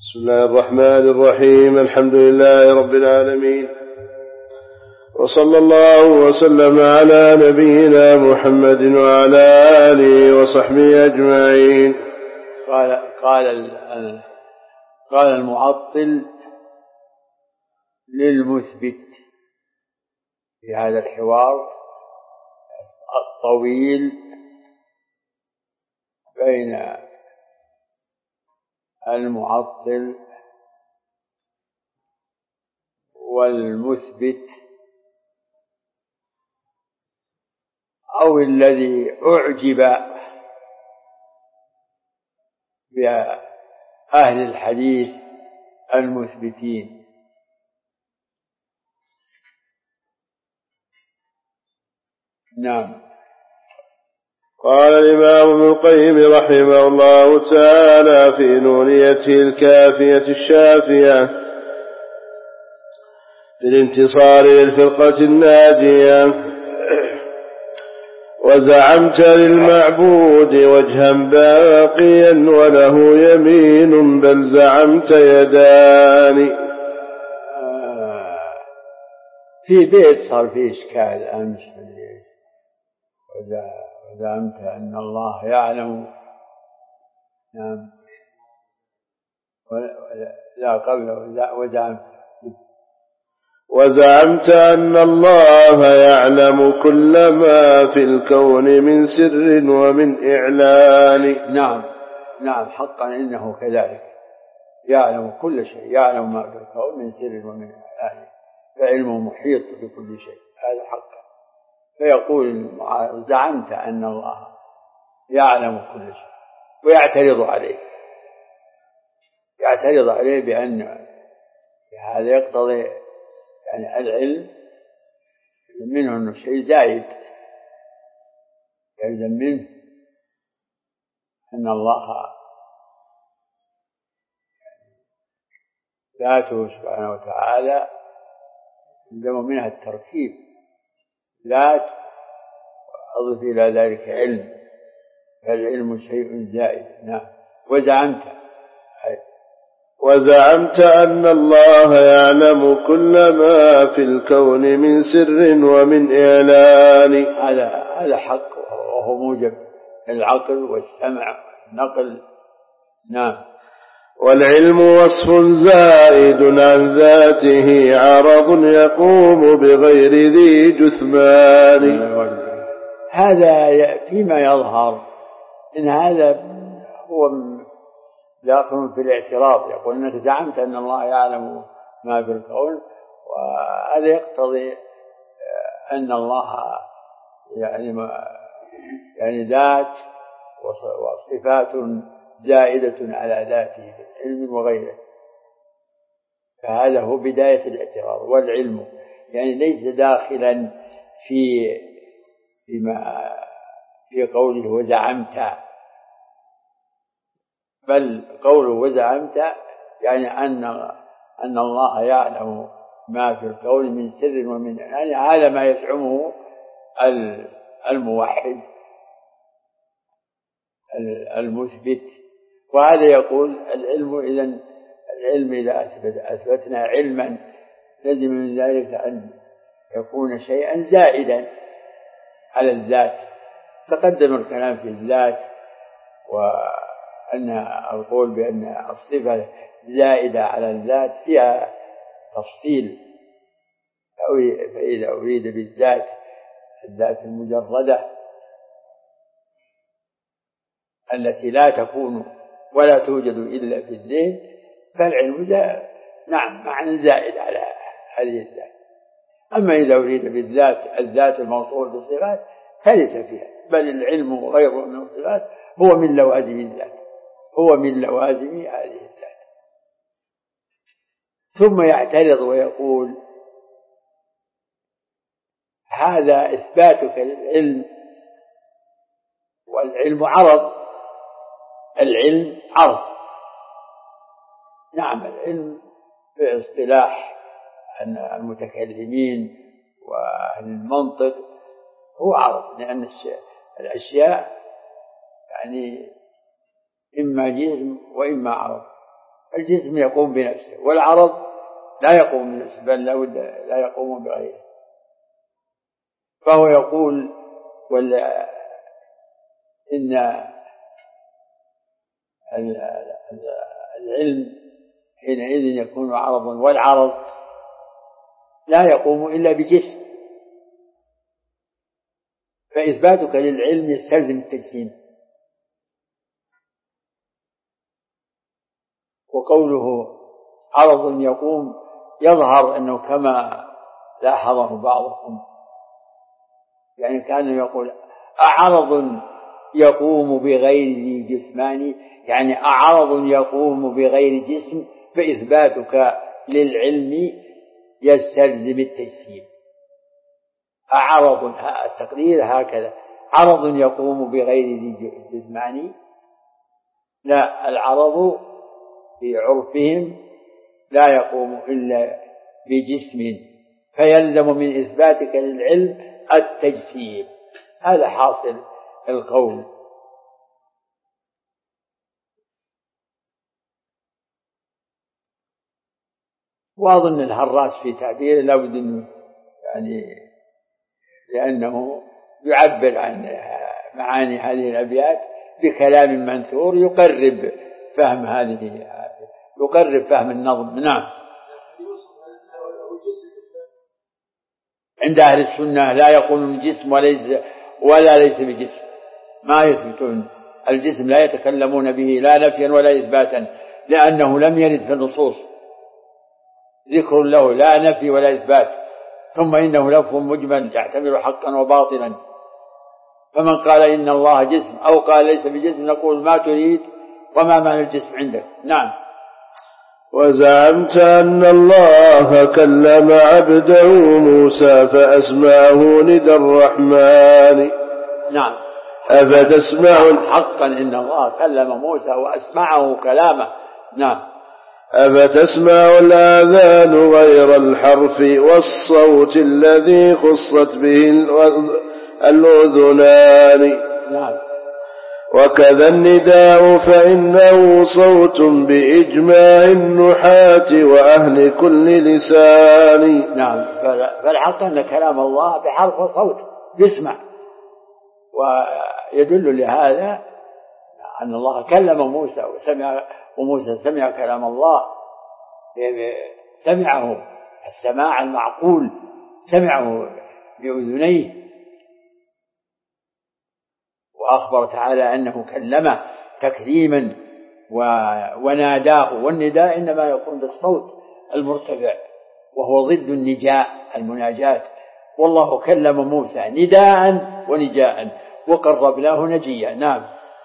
بسم الله الرحمن الرحيم. الحمد لله رب العالمين، وصلى الله وسلم على نبينا محمد وعلى آله وصحبه أجمعين. قال المعطل للمثبت في هذا الحوار الطويل بين المعطل والمثبت، أو الذي أعجب بأهل الحديث المثبتين. نعم. قال الإمام ابن القيم رحمه الله تعالى في نونيته الكافية الشافية في الانتصار للفرقة الناجية: وزعمت للمعبود وجها باقيا وله يمين بل زعمت يدان. في بيت صار فيه إشكال أمس، وزعمت أن الله يعلم. نعم. لا قبل وزعمت أن الله يعلم كل ما في الكون من سر ومن إعلان. نعم حقا إنه كذلك، يعلم كل شيء، يعلم ما في الكون من سر ومن إعلان، فعلمه محيط بكل شيء، هذا حقا. فيقول زعمت أن الله يعلم كل شيء، ويعترض عليه بأن هذا يقتضي يعني العلم منه أنه شيء زائد، يلزم منه أن الله ذاته سبحانه وتعالى يلزم منها التركيب، لا أضف إلى ذلك علم، فالعلم شيء زائد. نعم. وزعمت أن الله يعلم كل ما في الكون من سر ومن إعلان. هذا حق، وهو موجب العقل والسمع والنقل. نعم. والعلم وصف زائد عن ذاته عرض يقوم بغير ذي جثمان. هذا فيما يظهر إن هذا هو داخل في الاعتراض، يقول أنك زعمت أن الله يعلم ما في الكون، وهذا يقتضي أن الله يعني ذات وصفات زائدة على ذاته في العلم وغيره، فهذا هو بداية الاعتراض. والعلم يعني ليس داخلا في قوله وزعمت، بل قوله وزعمت يعني أن الله يعلم ما في الكون من سر ومن، يعني هذا ما يزعمه الموحد المثبت. وهذا يقول العلم إذا أثبتنا علما لازم من ذلك أن يكون شيئا زائدا على الذات. تقدم الكلام في الذات، وأن القول بأن الصفة زائدة على الذات فيها تفصيل، فإذا أريد بالذات الذات المجردة التي لا تكون ولا توجد إلا في الذهن، فالعلم نعم معنى زائد على هذه الذات. أما إذا أريد بالذات الذات الموصوف بالصفات فليس فيها، بل العلم غير من الصفات هو من لوازم الذات، هو من لوازم هذه الذات. ثم يعترض ويقول هذا إثباتك للعلم، والعلم عرض، العلم عرض. نعم العلم في اصطلاح المتكلمين وأهل المنطق هو عرض، لأن الأشياء يعني إما جسم وإما عرض، الجسم يقوم بنفسه، والعرض لا يقوم بنفسه بل لا يقوم بغيره. فهو يقول إن العلم حينئذ يكون عرضا، والعرض لا يقوم إلا بجسم، فإثباتك للعلم يستلزم التجسيم. وقوله عرض يقوم يظهر أنه كما لاحظه بعضهم، يعني كان يقول أعرض يقوم بغير جسماني، يعني أعرض يقوم بغير جسم، فإثباتك للعلم يستلزم التجسيم. أعرض التقدير هكذا، عرض يقوم بغير جسماني، لا، العرض في عرفهم لا يقوم إلا بجسم، فيلزم من إثباتك للعلم التجسيم. هذا حاصل القول. وأظن الهراس في تعبيره لابد أنه يعني لأنه يعبر عن معاني هذه الأبيات بكلام منثور يقرب فهم يقرب فهم النظم. نعم. عند أهل السنة لا يقولون جسم ولا ليس بجسم، ما يثبتون الجسم، لا يتكلمون به لا نفيا ولا إثباتا، لأنه لم يرد في النصوص ذكر له لا نفي ولا إثبات. ثم إنه لفظ مجمل يعتبر حقا وباطلا، فمن قال إن الله جسم أو قال ليس بجسم نقول ما تريد وما معنى الجسم عندك. نعم. وزعمت أن الله كلم عبده موسى فأسمعه ندى الرحمن. نعم. أفتسمع حقا إن الله كلم موسى وأسمعه كلامه. نعم. أفتسمع الآذان غير الحرف والصوت الذي خصت به الأذنان. نعم. وكذا النداء فإنه صوت بإجماع النحاة وأهل كل لسان. نعم. فالحق أن كلام الله بحرف وصوت يسمع، ويدل لهذا أن الله كلم موسى وموسى سمع كلام الله، سمعه السماع المعقول، سمعه بأذنيه. وأخبر تعالى أنه كلمه تكليما وناداه، والنداء إنما يكون بالصوت المرتفع وهو ضد النجاء المناجاة، والله كلم موسى نداء ونجاء وقربناه نجيا. نعم.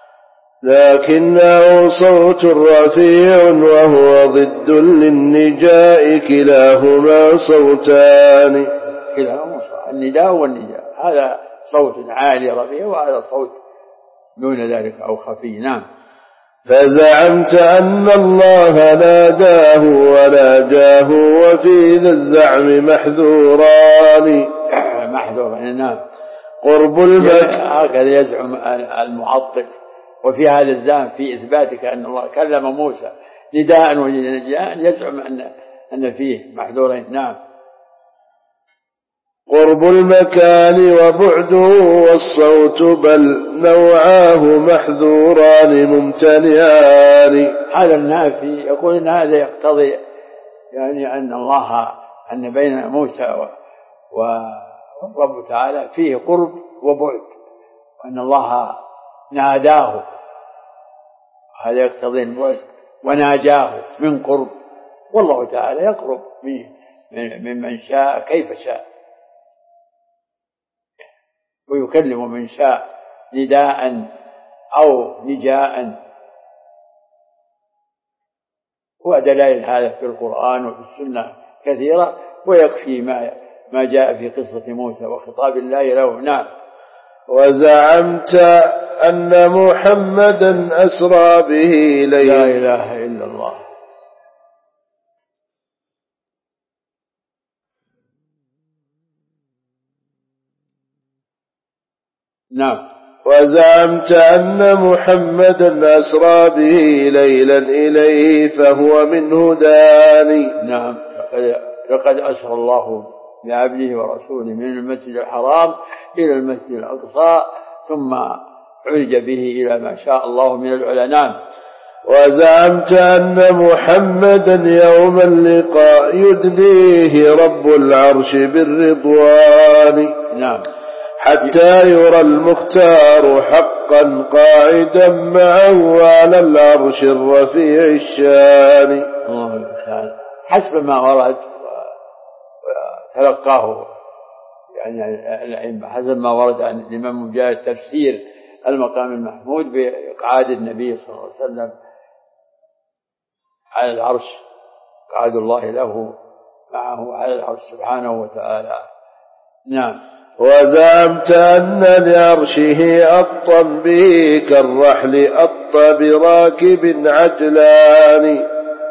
لكنه صوت رفيع وهو ضد للنجاء، كلاهما صوتان. النداء والنجاء، هذا صوت عالي رفيع وهذا صوت دون ذلك أو خفي. نعم. فزعمت أن الله ناداه وناجاه وفي ذا الزعم محذوران. نعم. قرب هكذا يزعم المعطل، وفي هذا الزعم في إثباتك أن الله كلم موسى نداء ونجاء يزعم أن فيه محذورين. نعم. قرب المكان وبعده والصوت بل نوعاه محذوران ممتنعان. هذا النافي يقول أن هذا يقتضي يعني أن بين موسى والرب تعالى فيه قرب وبعد، وأن الله ناداه، هذا يقتضي البعد، وناجاه من قرب، والله تعالى يقرب ممن شاء كيف شاء، ويكلم من شاء نداء أو نجاء. ودلائل هذا في القرآن وفي السنة كثيرة، ويكفي ما جاء في قصة موسى وخطاب الله له. نعم. وزعمت أن محمدا أسرى به ليلا. لا إله إلا الله. نعم. وزعمت أن محمدا أسرى به ليلا إليه فهو منه داني. نعم، لقد أسرى الله بعبده ورسوله من المسجد الحرام إلى المسجد الأقصى ثم عرج به إلى ما شاء الله من العلنان. وزعمت أن محمدا يوم اللقاء يدنيه رب العرش بالرضوان. نعم، حتى يرى المختار حقا قاعدا معه على العرش الرفيع الشان. حسب ما ورد وتلقاه يعني الأئمة، حسب ما ورد عن الإمام مجاهد تفسير المقام المحمود بإقعاد النبي صلى الله عليه وسلم على العرش، إقعاد الله له معه على العرش سبحانه وتعالى. نعم. وزعمت أن لعرشه أطا به كالرحل أط براكب عجلان.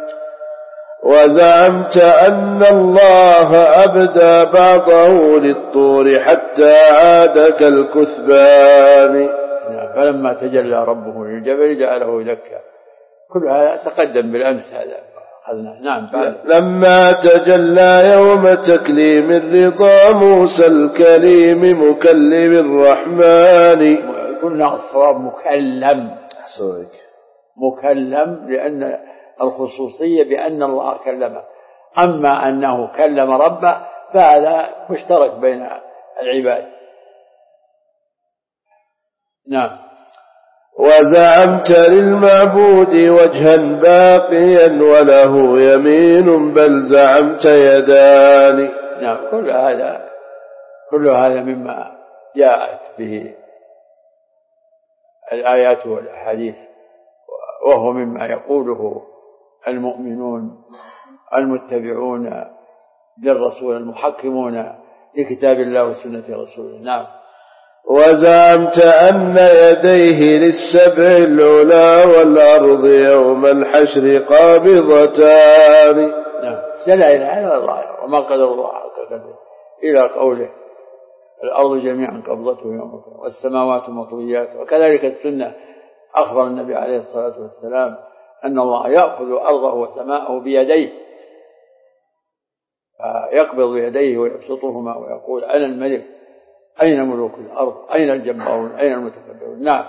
وزعمت أن الله أبدى بعضه للطور حتى عاد كالكثبان. فلما تجلى ربه للجبل جعله دكا. كل هذا تقدم بالأمس هذا أخذنا. نعم. لما تجلى يوم تكليم الرضا موسى الكليم مكلم الرحمن. قلنا الصواب مكلم لأن الخصوصية بأن الله كلمه، أما أنه كلم ربه فهذا مشترك بين العباد. نعم. وزعمت للمعبود وجها باقيا وله يمين بل زعمت يدان. نعم. كل هذا مما جاءت به الآيات والأحاديث، وهو مما يقوله المؤمنون المتبعون للرسول المحكمون لكتاب الله وسنة رسوله. نعم. وزعمت أن يديه للسبع العلا والأرض يوم الحشر قابضتان. نعم. دلائل على الله وما قدر الله حق قدره إلى قوله الأرض جميعا قبضته يوم القيامة والسماوات مطويات. وكذلك السنة أخبر النبي عليه الصلاة والسلام أن الله يأخذ أرضه وسماءه بيديه، يقبض يديه ويبسطهما ويقول أنا الملك، أين ملوك الأرض، أين الجبارون، أين المتكبرون. نعم.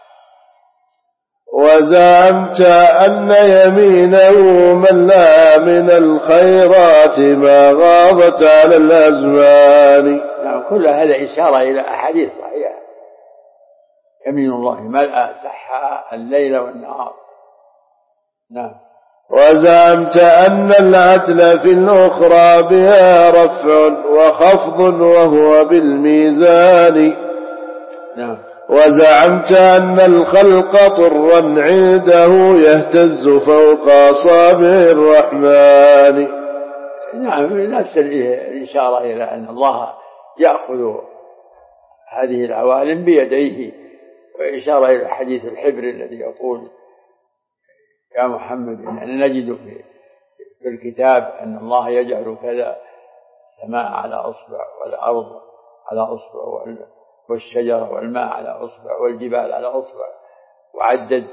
وزعمت أن يمينه من لا من الخيرات ما غاضت على الأزمان. نعم. كل هذا إشارة إلى أحاديث صحيحة. يمين الله ملأ سحاء الليل والنهار. نعم. وزعمت أن العدل في الأخرى بها رفع وخفض وهو بالميزان. نعم. وزعمت أن الخلق طرا عنده يهتز فوق أصابع الرحمن. نعم. نفس الإشارة إلى أن الله يأخذ هذه العوالم بيديه، وإشارة إلى حديث الحبر الذي يقول يا محمد إننا نجد في الكتاب أن الله يجعل كذا السماء على أصبع والأرض على أصبع والشجرة والماء على أصبع والجبال على أصبع وعدد.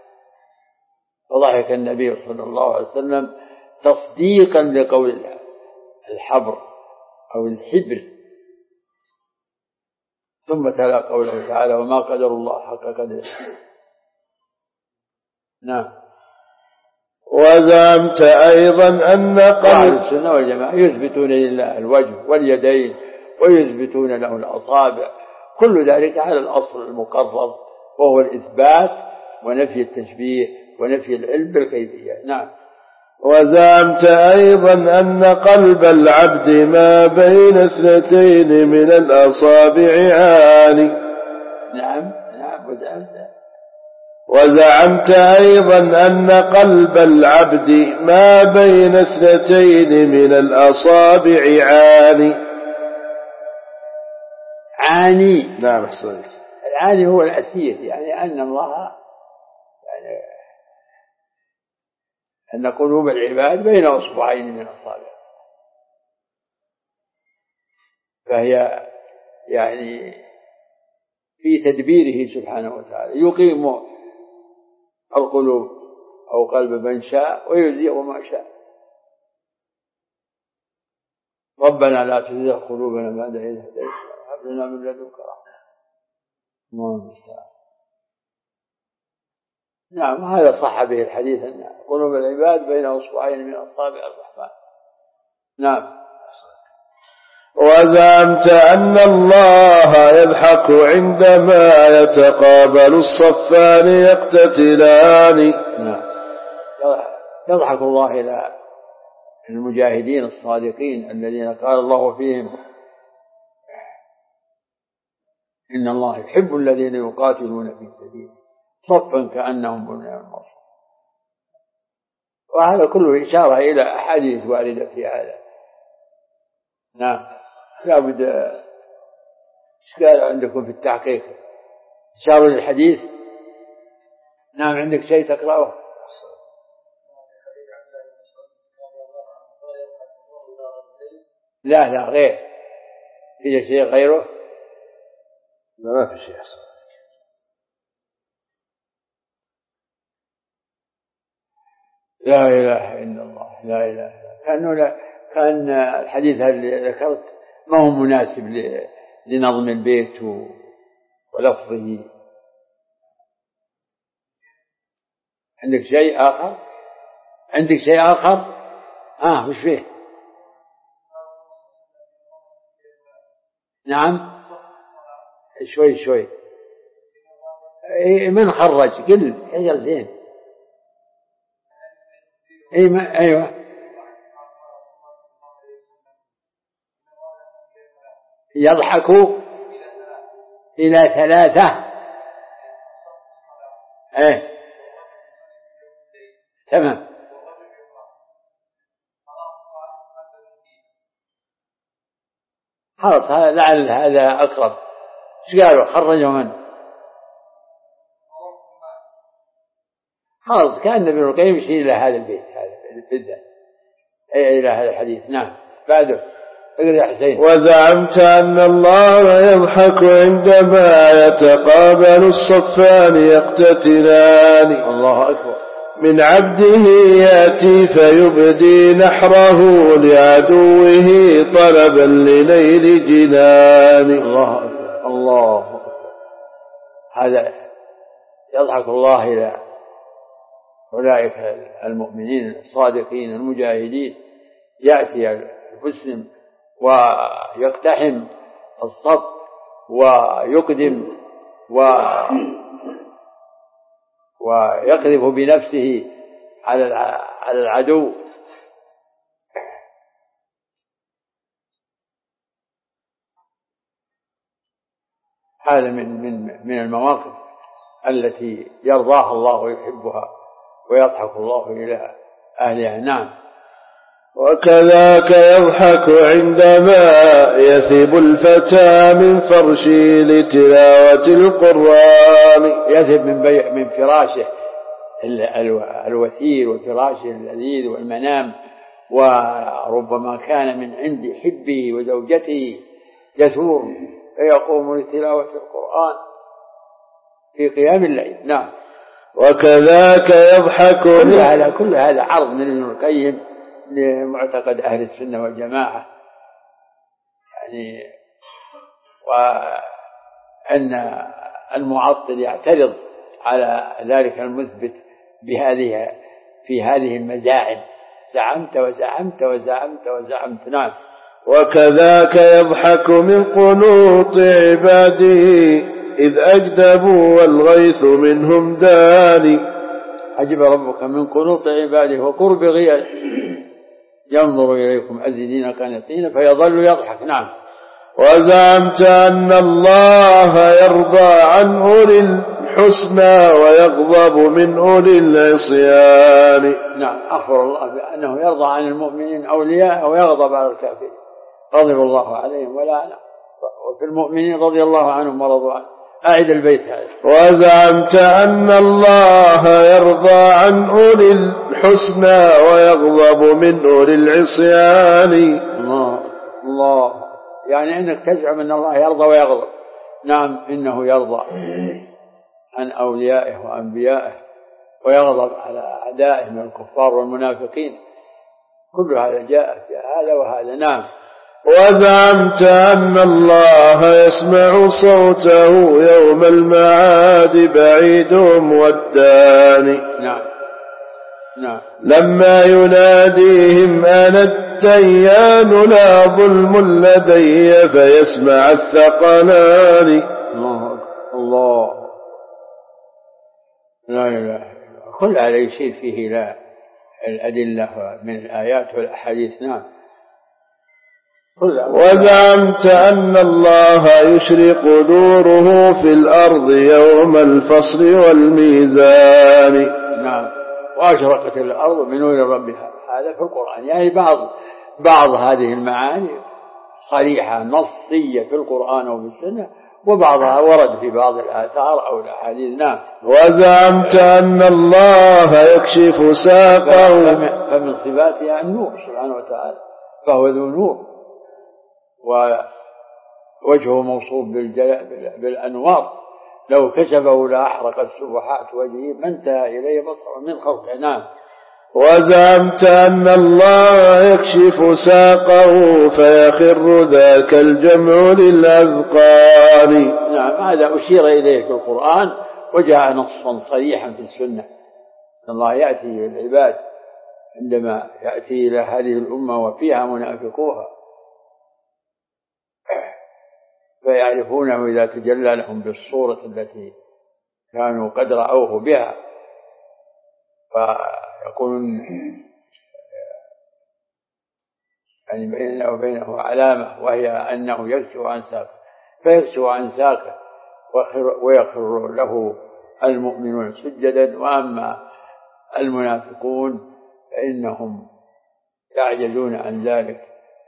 فضحك النبي صلى الله عليه وسلم تصديقا لقول الحبر أو الحبر، ثم تلا قوله تعالى وما قدر الله حق قدره. نعم. وزعمت أيضا أن أهل السنة والجماعة يثبتون لله الوجه واليدين ويثبتون له الأصابع، كل ذلك على الأصل المقرر وهو الإثبات ونفي التشبيه ونفي العلم بالكيفية. نعم. وزعمت أيضا أن قلب العبد ما بين اثنتين من الأصابع عالي. نعم. وزعمت أيضا أن قلب العبد ما بين اثنتين من الأصابع عاني. نعم أحسنت. العاني هو الأسير، يعني أن الله يعني أن قلوب العباد بين أصبعين من أصابع، فهي يعني في تدبيره سبحانه وتعالى، يقيم القلوب أو قلب من شاء ويزيغ ما شاء. ربنا لا تزغ قلوبنا بعد إذ هديتنا وهب لنا من لدنك رحمة. الله المستعان. نعم، هذا صح به الحديث أن قلوب العباد بين أصبعين من أصابع الرحمن. نعم. وزعمت أن الله يضحك عندما يتقابل الصفان يقتتلان. نعم، يضحك الله إلى المجاهدين الصادقين الذين قال الله فيهم إن الله يحب الذين يقاتلون في سبيله صفا كأنهم بنيان مرصوص. وهذا كله إشارة إلى أحاديث واردة في هذا. نعم، لا بد. إيش قال عندكم في التحقيق؟ إشارة للحديث. نعم، عندك شيء تقرأه؟ لا لا، غير. في شيء غيره؟ لا، ما في شيء أصلا. لا إله إلا الله، لا إله إلا الله. كان الحديث اللي ذكرت ما هو مناسب لنظم البيت ولفظه. عندك شيء آخر؟ عندك شيء آخر؟ وش فيه؟ نعم، شوي من خرج قل حجر زين. أيوة، يضحك إلى 3. تمام. خلاص، هذا لعل هذا أقرب. ايش قالوا؟ خرجوا من؟ خلاص، كان ابن القيم يشير إلى هذا البيت، هذا بالذات إلى هذا الحديث. نعم، بعده اقرأ يا حسين. وزعمت أن الله يضحك عندما يتقابل الصفان يقتتلان. الله أكبر. من عبده يأتي فيبدي نحره لعدوه طلبا لنيل جنان. الله أكبر، الله أكبر. هذا يضحك الله إلى أولئك المؤمنين الصادقين المجاهدين. يأتي المسلم ويقتحم الصف ويقدم ويقذف بنفسه على العدو. هذا من المواقف التي يرضاها الله ويحبها ويضحك الله إلى أهلها. نعم. وكذاك يضحك عندما يثب الفتى من فرشه لتلاوة القرآن. يذهب من فراشه الوثير وفراشه اللذيذ والمنام، وربما كان من عند حبه وزوجته يثور فيقوم لتلاوة القرآن في قيام الليل. نعم. وكذاك يضحك. كل هذا عرض من ابن القيم لمعتقد أهل السنة والجماعة، يعني وأن المعطل يعترض على ذلك المثبت في هذه المزاعم. زعمت وزعمت وزعمت وزعمت. نعم. وكذاك يضحك من قنوط عباده إذ أجدبوا والغيث منهم داني. عجب ربك من قنوط عباده وقرب غيره ينظر إليكم أزدين قانطين فيظل يضحك. نعم. وزعمت أن الله يرضى عن أولي الحسنى ويغضب من أولي العصيان. نعم، أخبر الله بأنه يرضى عن المؤمنين أولياء ويغضب على الكافرين. غضب الله عليهم ولعنهم، وفي المؤمنين رضي الله عنهم ورضوا عنه. أعد البيت هذا. وزعمت أن الله يرضى عن أولي الحسنى ويغضب من أولي العصيان. الله، يعني أنك تزعم أن الله يرضى ويغضب، نعم إنه يرضى عن أوليائه وأنبيائه ويغضب على أعدائه من الكفار والمنافقين. كل هذا جاء في هذا وهذا. نعم. وزعمت أن الله يسمع صوته يوم المعاد بعيدهم والداني. نعم. نعم. لما يناديهم أنا الديان لا ظلم لدي فيسمع الثقلان. الله لا إله إلا الله. كل هذا يشير فيه لا الأدلة من الآيات والأحاديث. نعم. وزعمت أن الله يشرق نوره في الأرض يوم الفصل والميزان. نعم. وأشرقت الأرض بنور ربها. هذا في القرآن، يعني بعض هذه المعاني صريحة نصية في القرآن وفي السنة، وبعضها ورد في بعض الآثار أو الأحاديث. نعم. وزعمت أن الله يكشف ساقه. فمن صفاتها النور سبحانه وتعالى، فهو ذو نور ووجهه موصوف بالأنوار، لو كشفه لأحرقت سبحات وجهه ما انتهى إليه بصره من خلقه. نعم. وزعمت أن الله يكشف ساقه فيخر ذاك الجمع للأذقان. نعم. هذا أشير إليه في القرآن وجاء نصا صريحا في السنة. الله يأتي للعباد عندما يأتي إلى هذه الأمة وفيها منافقوها فيعرفونه إذا تجلى لهم بالصورة التي كانوا قد رأوه بها، فيكون يعني بيننا وبينه علامة، وهي أنه يكشف عن ساقه، فيكشف عن ساقه ويخر له المؤمنون سجدا. وأما المنافقون فإنهم يعجزون عن ذلك.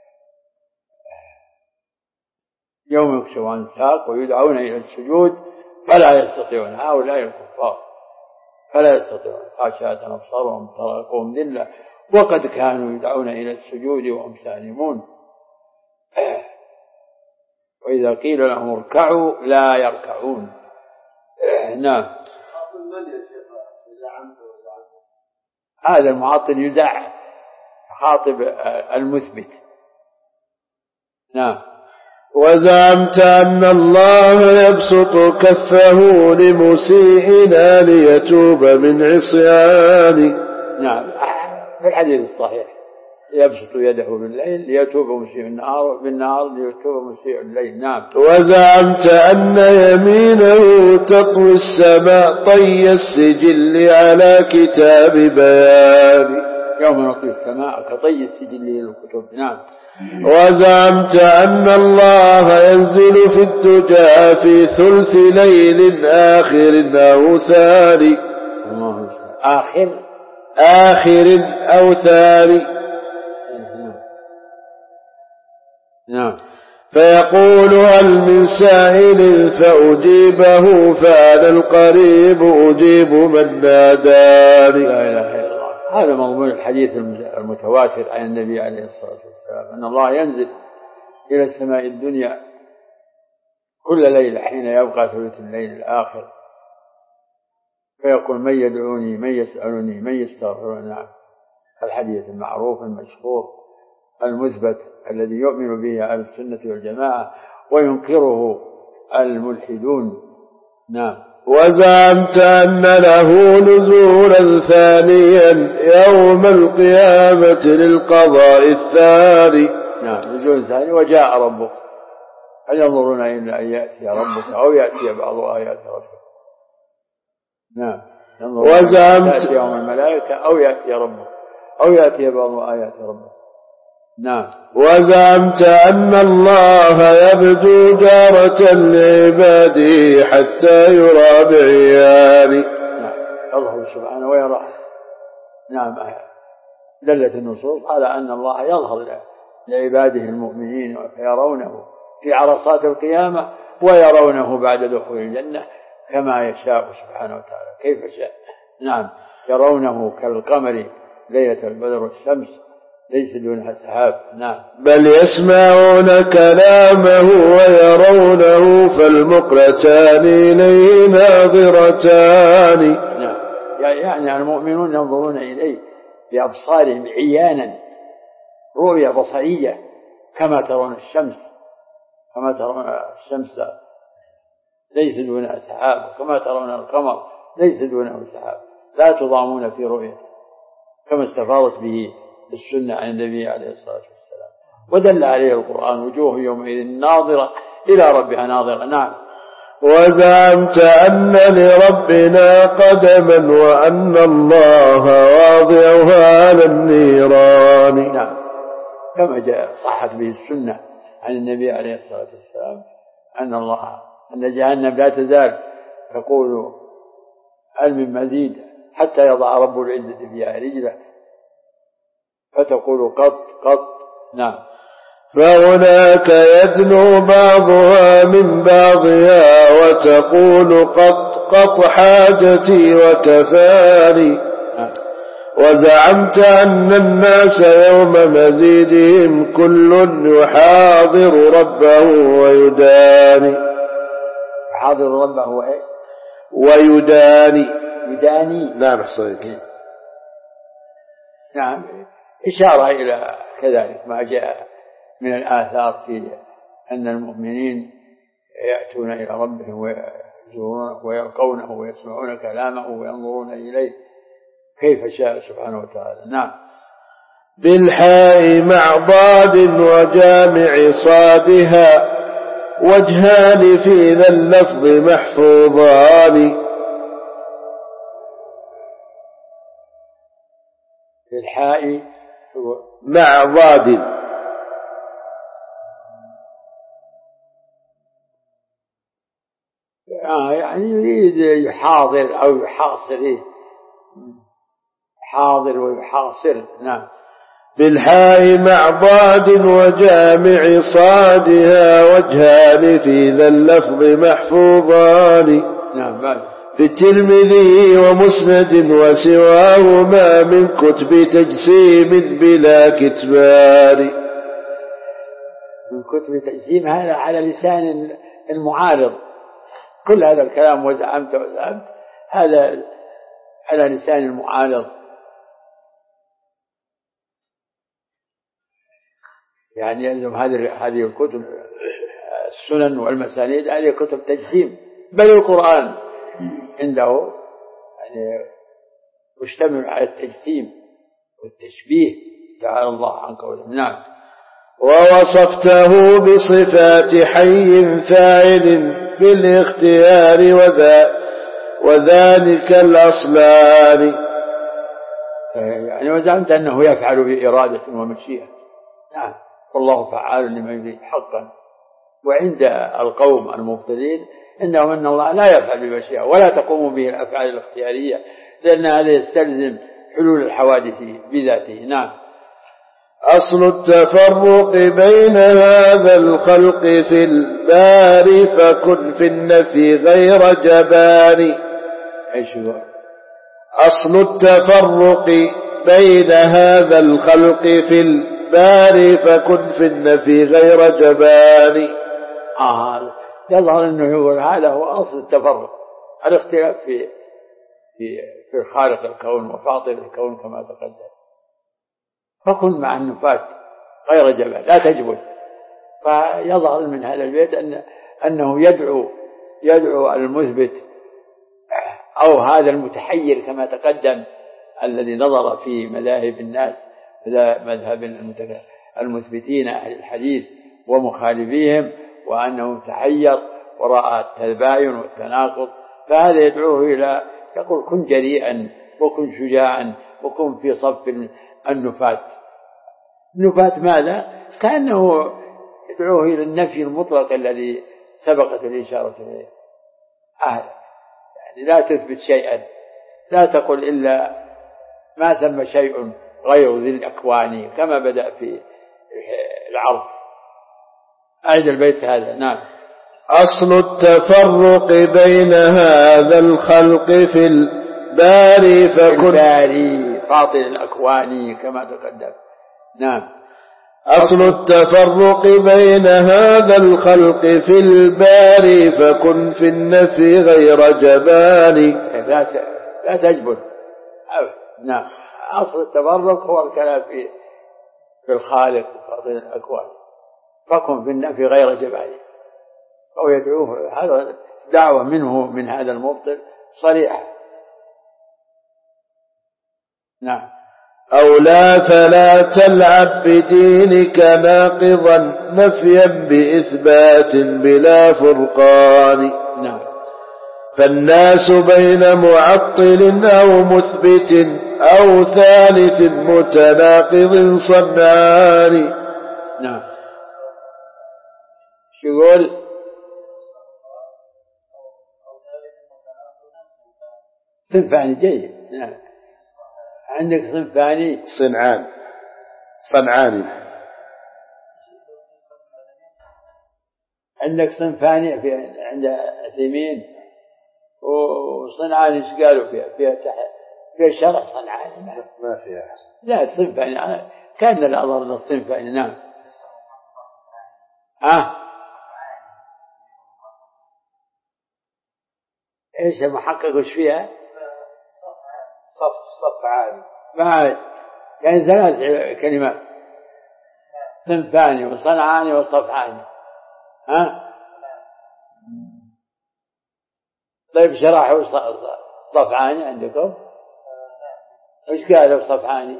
يوم يكشف عن ساق ويدعون إلى السجود فلا يستطيعون، هؤلاء الكفار فلا يستطيعون، خاشعة أبصارهم ترهقهم ذلة وقد كانوا يدعون إلى السجود وهم سالمون. وإذا قيل لهم اركعوا لا يركعون. نعم. هذا المعطل يزعم خاطب المثبت. نعم. وزعمت أن الله يبسط كفه لمسيئنا ليتوب من عصيان. نعم. في الحديث الصحيح يبسط يده بالليل ليتوب مسيء النهار، بالنهار ليتوب مسيء الليل. نعم. وزعمت أن يمينه تطوي السماء طي السجل على كتاب بيان. يوم نطوي السماء كطي السجل للكتب. نعم. وزعمت أن الله ينزل في الدجى في ثلث ليل آخر أو ثاني. آخر أو ثاني. نعم. فيقول هل من سائل فأجيبه فأنا القريب أجيب من ناداني. لا إله إلا الله. هذا مضمون الحديث المتواتر عن النبي عليه الصلاة والسلام أن الله ينزل إلى السماء الدنيا كل ليلة حين يبقى ثلث الليل الآخر، فيقول من يدعوني، من يسألني، من يستغفرني. نعم. الحديث المعروف المشهور المثبت الذي يؤمن به أهل السنة والجماعة وينكره الملحدون. نعم. وزعمت أن له نزولا ثانيا يوم القيامة للقضاء الثاني. نعم. نزول ثاني وجاء ربك، هل ينظرون إلا أن يأتي ربك أو يأتي بعض آيات ربك. نعم. وزعمت يوم الملائكة أو يأتي ربك أو يأتي بعض آيات ربك. نعم. وزعمت أن الله يبدو جارة لعباده حتى يرى بعيان. نعم. يظهر سبحانه ويرى. نعم. دلت النصوص على أن الله يظهر لعباده المؤمنين فيرونه في عرصات القيامة ويرونه بعد دخول الجنة كما يشاء سبحانه وتعالى كيف شاء. نعم. يرونه كالقمر ليلة البدر والشمس ليس دونها سحاب. نعم. بل يسمعون كلامه ويرونه فالمقلتان إليه ناظرتان. نعم. يعني المؤمنون ينظرون إليه بأبصارهم عيانا رؤية بصرية، كما ترون الشمس ليس دونها سحاب، وكما ترون القمر ليس دونه سحاب، لا تضامون في رؤيته، كما استفاضت به السنة عن النبي عليه الصلاة والسلام، ودل عليه القرآن: وجوه يومئذ ناظرة إلى ربها ناظرة. نعم. وزعمت أن لربنا قدما وأن الله واضعها على النيران. نعم. كما جاء صحت به السنة عن النبي عليه الصلاة والسلام أن جهنم لا تزال تقول: هل من مزيد؟ حتى يضع رب العزة فيها رجله فتقول: قط قط. نعم. فهناك يدنو بعضها من بعضها وتقول: قط قط حاجتي وكفاني. وزعمت أن الناس يوم مزيدهم كل يحاضر ربه ويداني. يحاضر ربه وإيه؟ ويداني. يداني. نعم حصيك. نعم. إشارة إلى كذلك ما جاء من الآثار في أن المؤمنين يأتون إلى ربهم ويزورونه ويلقونه ويسمعون كلامه وينظرون إليه كيف شاء سبحانه وتعالى. نعم. بالحاء مع ضاد وجامع صادها وجهان في ذا اللفظ محفوظان. بالحاء مع ضاد يعني يريد يحاضر أو يحاصر، حاضر ويحاصر. نعم. بالحاء مع ضاد وجامع صادها وجهان في ذا اللفظ محفوظان. نعم. في الترمذي ومسند وسواهما من كتب تجسيم بلا كتمان. من كتب تجسيم، هذا على لسان المعارض. كل هذا الكلام وزعمت هذا على لسان المعارض، يعني يلزم هذه الكتب السنن والمسانيد هذه كتب تجسيم، بل القرآن عنده يعني مشتمل على التجسيم والتشبيه، تعالى الله عن قوله. نعم. ووصفته بصفات حي فاعل بالاختيار وذلك الأصلان. يعني وزعمت أنه يفعل بإرادة ومشيئة. نعم. والله فعال لما يريد حقا. وعند القوم المبتدئين إنهم أن الله لا يفعل بمشيئة ولا تقوم به الأفعال الاختيارية، لأن هذا يستلزم حلول الحوادث بذاته. نعم. أصل التفرق بين هذا الخلق في الباري فكن في النفي غير جبان. ايش هو؟ أصل التفرق بين هذا الخلق في الباري فكن في النفي غير جبان. يظهر أنه يقول هذا هو أصل التفرق، الاختلاف في خالق الكون وفاطر الكون كما تقدم. فكن مع النفاة غير جبل، لا تجبل. فيظهر من هذا البيت أنه يدعو المثبت أو هذا المتحير كما تقدم الذي نظر في مذاهب الناس، مذهب المثبتين أهل الحديث ومخالفيهم، وأنه تحير ورأى التباين والتناقض، فهذا يدعوه إلى يقول: كن جريئا وكن شجاعا وكن في صف النفاة. نفاة ماذا؟ كأنه يدعوه إلى النفي المطلق الذي سبقت الإشارة إليه. يعني لا تثبت شيئا، لا تقل إلا ما ثم شيء غير ذي الأكوان، كما بدأ في العرض. أعد البيت هذا. نعم. أصل التفرق بين هذا الخلق في الباري فكن الباري فاطر الأكوان كما تقدم. نعم. أصل التفرق بين هذا الخلق في الباري فكن في النفي غير جبان. لا تجبن. نعم. أصل التفرق هو الكلام في الخالق وفاطر الأكوان، فكن في النفي غير جبان. أو يدعوه، هذا دعوة منه من هذا المبطل صريحة. نعم. أو لا فلا تلعب بدينك ناقضا نفيا بإثبات بلا فرقان. نعم. فالناس بين معطل أو مثبت أو ثالث متناقض صنعان. نعم. شو يقول؟ صنفاني جيد. نعم. عندك صنفاني صنعاني. عندك صنفاني عند عثيمين، وصنعاني ايش قالوا فيها شرع صنعاني ما فيها. لا صنفاني كان الأظهر للصنفاني. نعم. ايش المحقق وش فيها؟ صفعاني. بعد يعني 3 كلمات، صنفاني وصنعاني وصفعاني. طيب شرحوا صفعاني عندكم؟ ايش قالوا صفعاني؟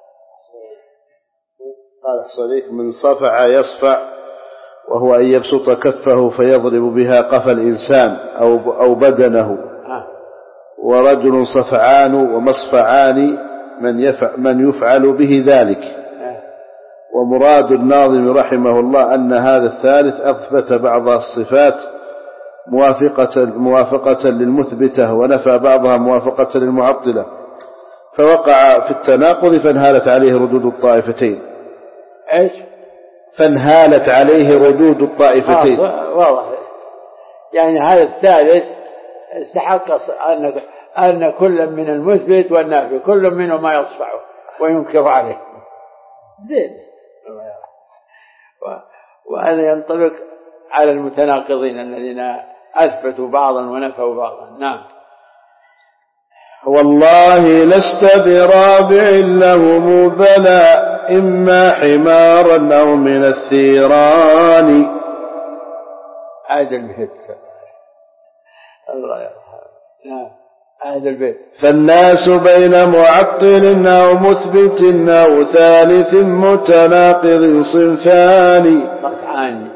قال حصليك من صفع يصفع، وهو أن يبسط كفه فيضرب بها قفا الإنسان أو بدنه. ورجل صفعان ومصفعان من يفعل به ذلك. ومراد الناظم رحمه الله أن هذا الثالث أثبت بعض الصفات موافقة للمثبتة ونفى بعضها موافقة للمعطلة، فوقع في التناقض فانهالت عليه ردود الطائفتين. ايش؟ فانهالت عليه ردود الطائفتين. واضح. يعني هذا الثالث استحق أن كل من المثبت والنافي كل منه ما يصفعه وينكر عليه. زين. وهذا ينطبق على المتناقضين الذين أثبتوا بعضا ونفوا بعضا. نعم. والله لست برابع لهم بلى إما حمارا أو من الثيران. هذا البيت الله يرحمه. نعم. هذا البيت. فالناس بين معطل أو مثبت أو ثالث متناقض صنفان. صفعان.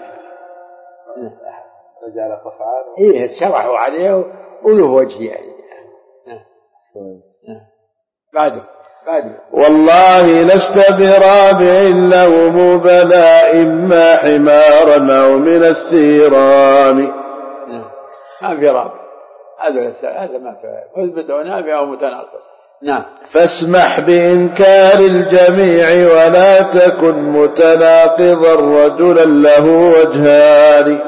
رجال صفعان. إيه شرحوا عليه وله وجه يعني. بعده. والله لست برابع لهم بلا إما حمارا أو من الثيران. ما في رابع، هذا ما في مثبت ونافع أو متناقض. نعم. فاسمح بإنكار الجميع ولا تكن متناقضا رجلا له وجهان.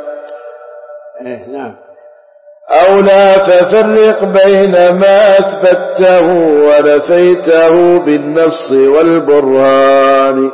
نعم. أو لا ففرق بين ما أثبته ونفيته بالنص والبرهان.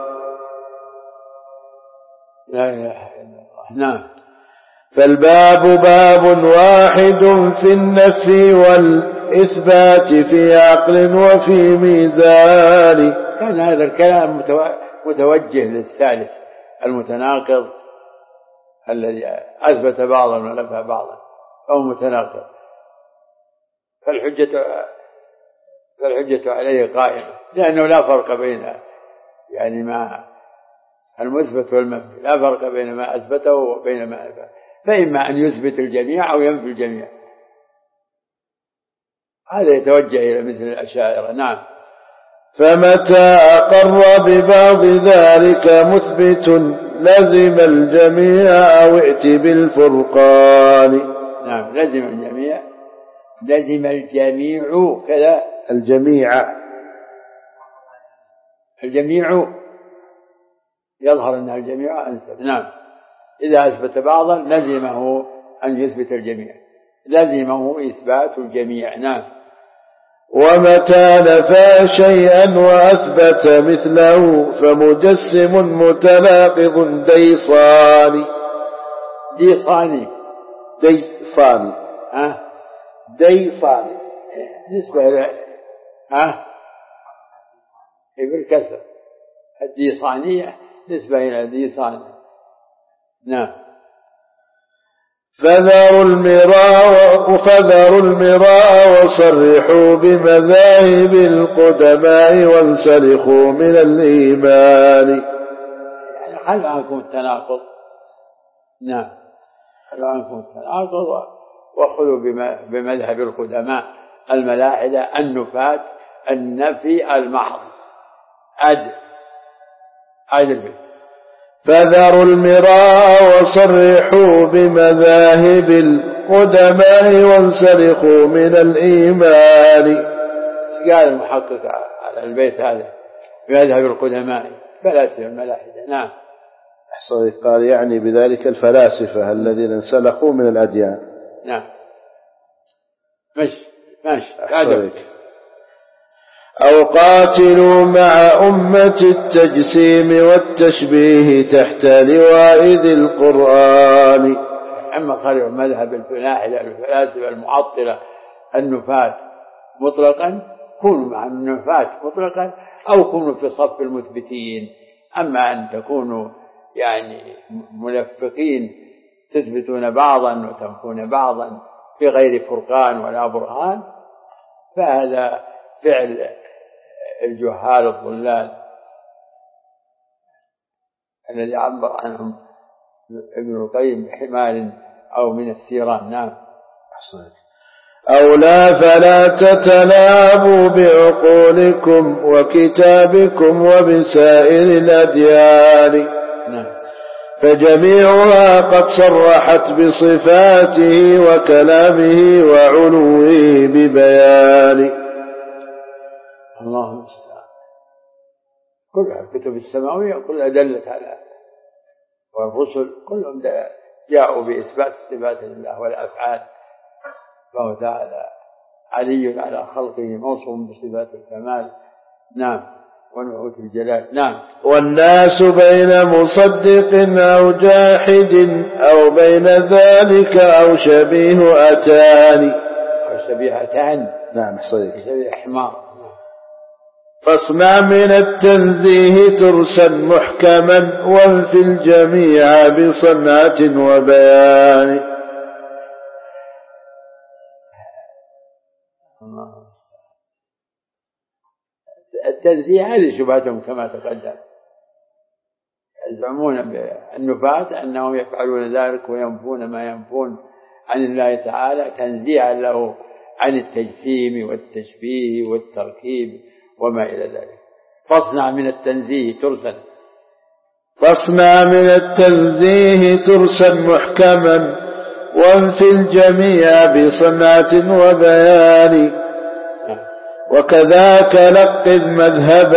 لا إله إلا الله. نعم. فالباب باب واحد في النفي والإثبات في عقل وفي ميزان. كان هذا الكلام متوجه للثالث المتناقض الذي أثبت بعضا ونفى بعضا أو متناقض، فالحجة عليه قائمة، لأنه لا فرق بين يعني ما المثبت والمنفي، لا فرق بين ما أثبته وبين ما أنفى، فإما أن يثبت الجميع أو ينفي الجميع. هذا يتوجه إلى مثل الأشاعرة. نعم. فمتى أقر ببعض ذلك مثبت لزم الجميع أو ائت بالفرقان. نعم. لزم الجميع كذا. الجميع يظهر أن الجميع أنسب. نعم. إذا أثبت بعضا لزمه أن يثبت الجميع، لزمه إثبات الجميع. نعم. ومتى نفى شيئا وأثبت مثله فمجسم متناقض ديصاني. ديصاني نسبة إلى بالكسر. الديصانية نسبة إلى ديصاني. نعم. فذروا المراء وصرحوا بمذاهب القدماء وانسلخوا من الإيمان. يعني خلوا عنكم التناقض. نعم، خلوا عنكم التناقض وخذوا بمذهب القدماء الملاحدة النفاة النفي المحض. عدل. فذروا المراء وصرحوا بمذاهب القدماء وانسلخوا من الإيمان. قال المحقق على البيت هذا بمذهب القدماء فلاسفة الملاحدة. نعم. قال يعني بذلك الفلاسفة الذين انسلخوا من الأديان. نعم. ماشي. أو قاتلوا مع أمة التجسيم والتشبيه تحت لواء ذي القرآن. أما صاروا مذهب الفلاسفة المعطلة النفاة مطلقا كونوا مع النفاة مطلقا أو كونوا في صف المثبتين. أما أن تكونوا يعني ملفقين تثبتون بعضا وتنفون بعضا في غير فرقان ولا برهان فهذا فعل الجهال الضلال الذي عبر عنهم ابن القيم بحمار أو من الثيران. نعم. أو لا فلا تتلاعبوا بعقولكم وكتابكم وبسائر الأديان. نعم. فجميعها قد صرحت بصفاته وكلامه وعلوه ببيان. الله المستعان. كلها الكتب السماوية كلها دلت على والرسل كلهم جاءوا بإثبات صفات الله والأفعال فهو تعالى علي على خلقه موصوف بصفات الكمال. نعم. ونعوت الجلال. نعم. والناس بين مصدق أو جاحد أو بين ذلك أو شبيهتان. نعم. شبيه حمار. فاصنع من التنزيه ترسا محكما وانفي الجميع بصنعة وبيان. التنزيه هذه شبهتهم كما تقدم. يزعمون بالنفاة أنهم يفعلون ذلك وينفون ما ينفون عن الله تعالى تنزيها له عن التجسيم والتشبيه والتركيب وما إلى ذلك. فاصنع من التنزيه ترسا محكما وانفي الجميع بصنعة وبيان. وكذاك لقب مذهب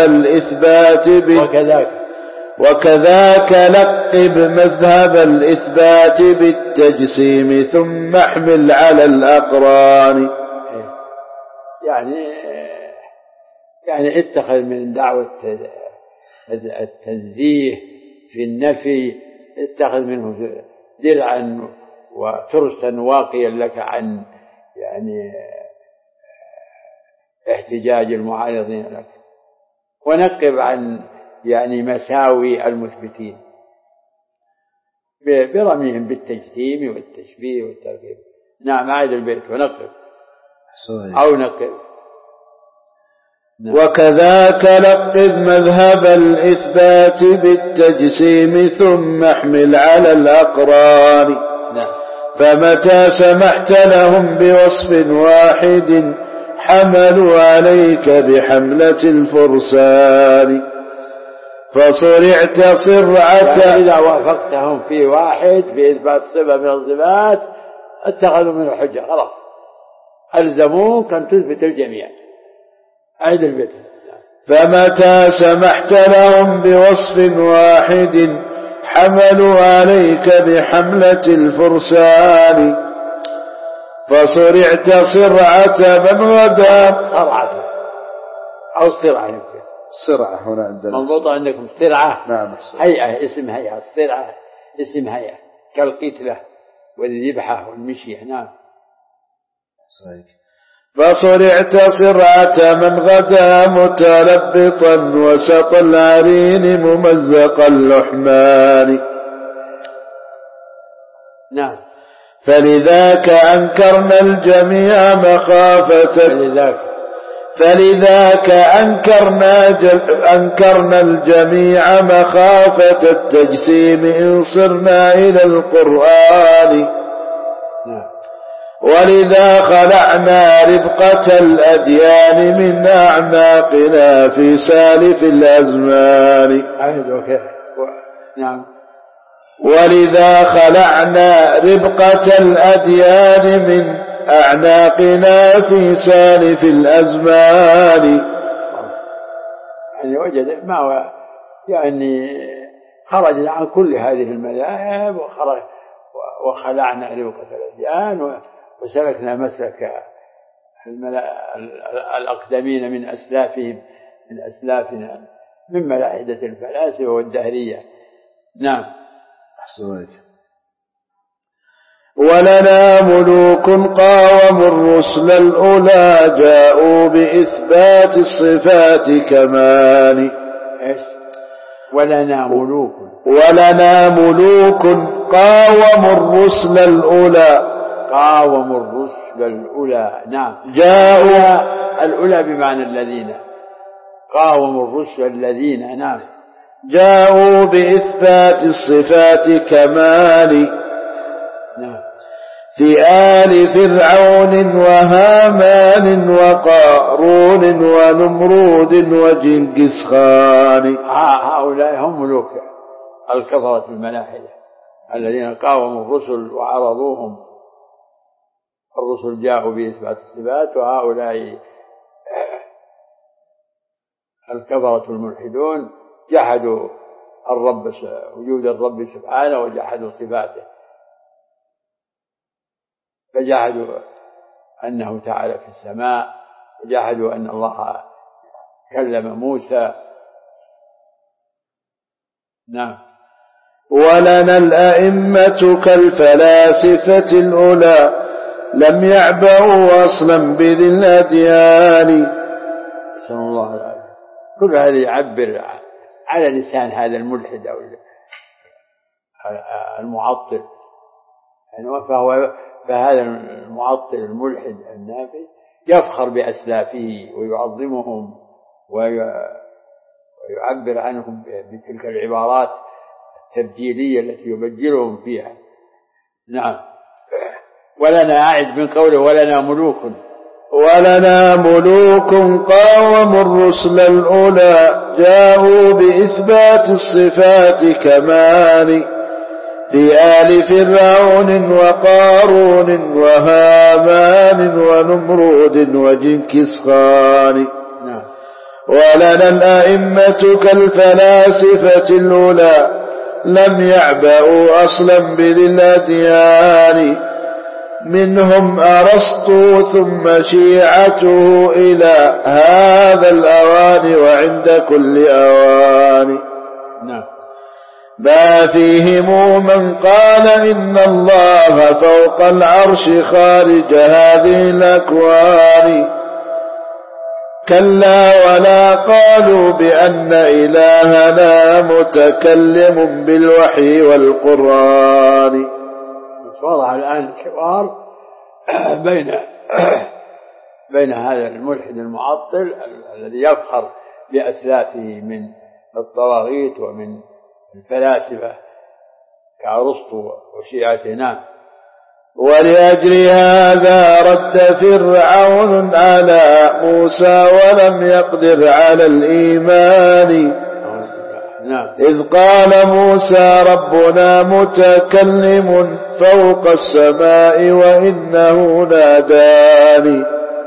الإثبات بالتجسيم ثم احمل على الأقران. يعني اتخذ من دعوة التنزيه في النفي اتخذ منه درعا وترسا واقيا لك عن يعني احتجاج المعارضين لك ونقب عن يعني مساوي المثبتين برميهم بالتجسيم والتشبيه والتركيب. نعم. عاد البيت ونقب أو نقب. نعم. وكذاك لقب مذهب الإثبات بالتجسيم ثم احمل على الأقران. نعم. فمتى سمحت لهم بوصف واحد حملوا عليك بحملة الفرسان فصرعت صرعة. إذا وافقتهم في واحد بإثبات صفة من الصفات اتخذوا منه حجة خلاص ألزموك أن تثبت الجميع. عيد البيت. فمتى سمحت لهم بوصف واحد حملوا عليك بحملة الفرسان فصرعت صرعة من غدا. صرعة أو صرعة يمكن. صرعة هنا عندنا منضبط عندكم صرعة. نعم. هيئة، اسم هيئة. الصرعة اسم هيئة كالقتلة والذبحة والمشية. نعم. فصرعت صرعة من غدا متلبطا وسط العرين ممزق اللحمان. نعم. فلذاك أنكرنا الجميع مخافتك. فلذاك أنكرنا الجميع مخافة التجسيم إن صرنا إلى القرآن. ولذا خلعنا ربقة الأديان من أعناقنا في سالف الأزمان. نعم. ولذا خلعنا ربقة الأديان من أعناقنا في سالف الأزمان. يعني وجد ما هو يعني خرج عن كل هذه المذاهب وخلعنا ربقة الأديان وسلكنا مسلك الأقدمين من أسلافهم من أسلافنا من ملاحدة الفلاسفة والدهرية. نعم. أحسنت. ولنا ملوك قاوموا الرسل الأولى جاءوا بإثبات الصفات كمال. ولنا ملوك قاوموا الرسل الأولى. نعم. جاءوا الأولى بمعنى الذين قاوموا الرسل الذين. نعم. جاءوا بإثبات الصفات كمال. نعم. في آل فرعون وهامان وقارون ونمرود وجنكس خان. هؤلاء هم ملوك الكفرة الملاحدة الذين قاوموا الرسل وعرضوهم. الرسل جاءوا بإثبات الصفات، وهؤلاء الكفرة الملحدون جحدوا وجود الرب سبحانه وجحدوا صفاته، فجحدوا أنه تعالى في السماء، وجحدوا أن الله كلم موسى. نعم. ولنا الأئمة كالفلاسفة الأولى لم يعبأوا أصلا بذي الأديان. صلى الله عليه وسلم. كل هذا يعبر على لسان هذا الملحد أو المعطل، فهذا المعطل الملحد النافي يفخر بأسلافه ويعظمهم ويعبر عنهم بتلك العبارات التبجيلية التي يبجلهم فيها. نعم. ولنا أعد من قوله ولنا ملوك قاوموا الرسل الأولى جاءوا بإثبات الصفات كمال. في آل فرعون وقارون وهامان ونمرود وجنكس خان. ولنا الأئمة كالفلاسفة الأولى لم يعبأوا أصلا بذي الأديان. منهم أرسطو ثم شيعته إلى هذا الأوان وعند كل أوان. ما فيهم من قال إن الله فوق العرش خارج هذه الأكوان. كلا ولا قالوا بأن إلهنا متكلم بالوحي والقرآن. وضع الآن الحوار بين هذا الملحد المعطل الذي يفخر بأسلافه من الطواغيت ومن الفلاسفة كأرسطو وشيعته. نعم. ولأجل هذا رد فرعون على موسى ولم يقدر على الإيمان. إذ قال موسى ربنا متكلم فوق السماء وإنه ناداني.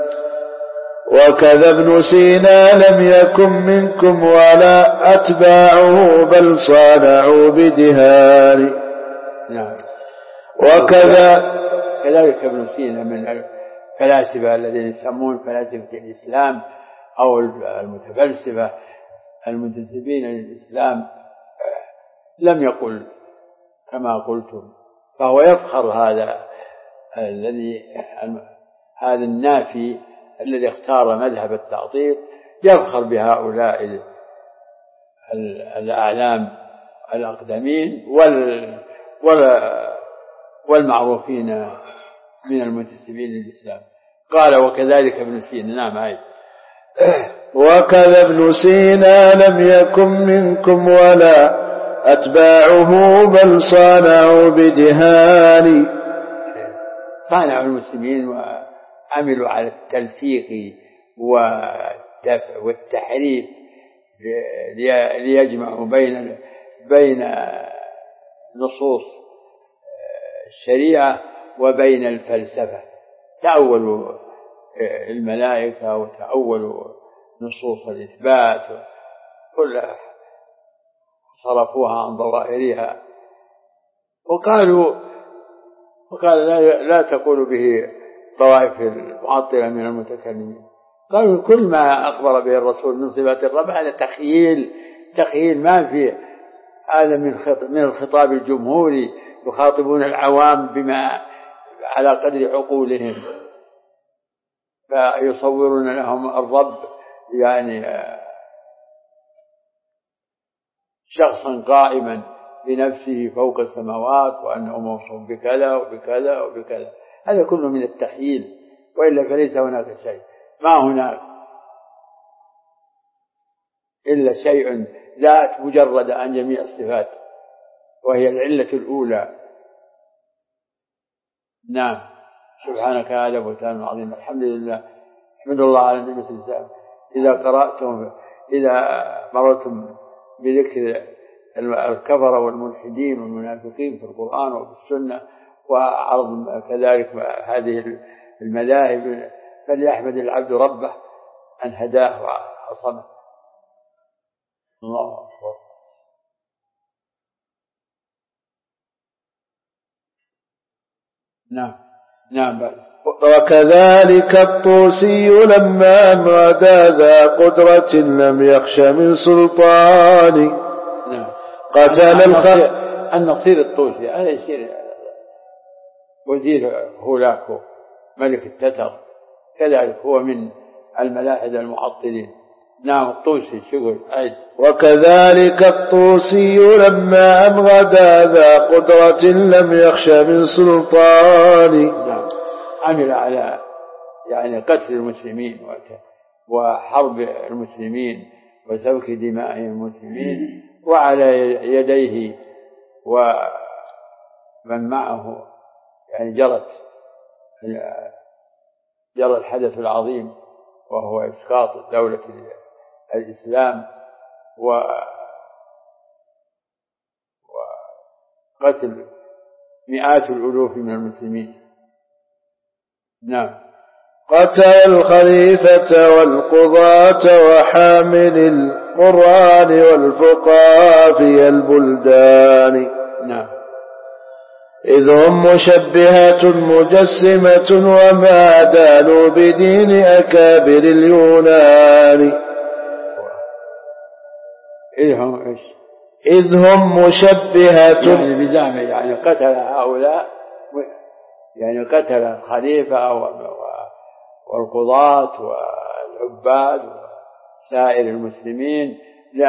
وكذا ابن سينا لم يكن منكم ولا أتباعه بل صانعوا بدهان. وكذا كذلك ابن سينا من الفلاسفة الذين يسمون فلاسفة الإسلام أو المتفلسفة المنتسبين للإسلام لم يقل كما قلتم، فهو يفخر هذا النافي الذي اختار مذهب التعطيل، يفخر بهؤلاء الأعلام الأقدمين والمعروفين من المنتسبين للإسلام. قال وكذلك ابن سينا. نعم عيد. وكذا ابن سينا لم يكن منكم ولا أتباعه بل صانعوا بجهال. صانعوا المسلمين وعملوا على التلفيق والتحريف ليجمعوا بين نصوص الشريعة وبين الفلسفة. تأولوا الملائكة وتأولوا نصوص الإثبات كلها صرفوها عن ظواهرها، وقال لا تقول به طوائف المعطلة من المتكلمين. قالوا كل ما أخبر به الرسول من صفات الرب هذا تخيل ما فيه، هذا من الخطاب الجمهوري، يخاطبون العوام بما على قدر عقولهم، فيصورون لهم الرب يعني شخصا قائما بنفسه فوق السماوات، وأنه موصوف بكذا وبكذا وبكذا. هذا كله من التخيل، وإلا فليس هناك شيء، ما هناك إلا شيء ذات مجرد عن جميع الصفات، وهي العلة الأولى. نعم. سبحانك هذا بهتان عظيم. الحمد لله، احمد الله على نعمة الإسلام. إذا مررتم بذكر الكفرة والملحدين والمنافقين في القرآن وفي السنة وعرض كذلك هذه المذاهب، فليحمد العبد ربه أن هداه وعصمه. الله أكبر. نعم بس. وكذلك الطوسي لما غدا ذا قدرة لم يخش من سلطان. قتل النصير الطوسي هذا يصير وزير هولاكو ملك التتر، كذلك هو من الملاحدة المعطلين. نعم الطوسي شغل عيد. وكذلك الطوسي لما غدا ذا قدرة لم يخش من سلطان. نعم. عمل على يعني قتل المسلمين وحرب المسلمين وسفك دماء المسلمين، وعلى يديه ومن معه يعني جرى الحدث العظيم، وهو إسقاط دولة الإسلام وقتل مئات الألوف من المسلمين. نعم. قتل الخليفة والقضاة وحامل القرآن والفقهاء في البلدان. نعم. إذ هم مشبهة مجسمة وما دانوا بدين أكابر اليونان. إذ هم مشبهة يعني بزعم يعني قتل هؤلاء، يعني قتل الخليفة والقضاة والعباد وسائر المسلمين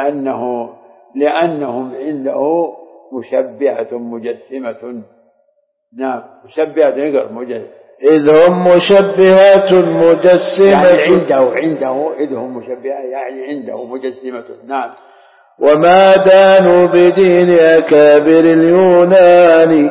لأنهم عنده مشبهة مجسمة. نعم. مشبهة يقر مجسمة. إذ هم مشبهة مجسمة يعني عنده إذ هم مشبهة يعني عنده مجسمة. نعم. وما دانوا بدين أكابر اليونان.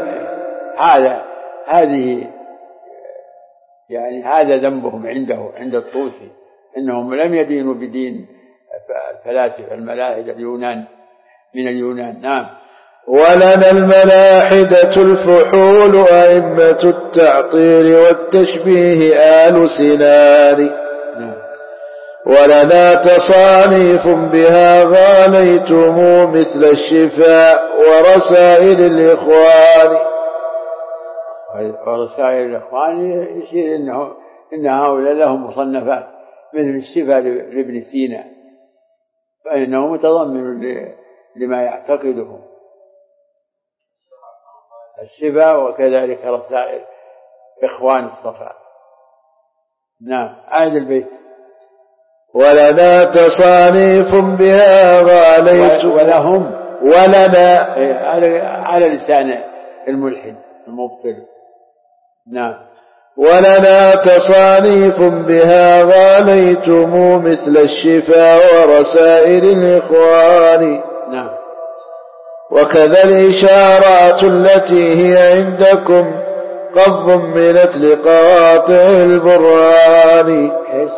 هذا ذنبهم عند الطوسي، إنهم لم يدينوا بدين الفلاسفة الملاحدة من اليونان. نعم. ولنا الملاحدة الفحول أئمة التعطيل والتشبيه آل سنان. نعم. ولنا تصانيف بها غاليتم مثل الشفاء ورسائل الإخوان. ورسائل الإخوان يشير إن هؤلاء لهم مصنفات مثل الشفاء لابن سينا، فإنه متضمن لما يعتقده الشفاء، وكذلك رسائل إخوان الصفا. نعم. عاد البيت. ولنا تصانيف بها غاليت ولنا على لسان الملحد المبطل. نعم. ولنا تصانيف بها غاليتم مثل الشفاء ورسائل الإخوان. نعم. وكذا الإشارات التي هي عندكم قد ضمنت لقواطع البرهان.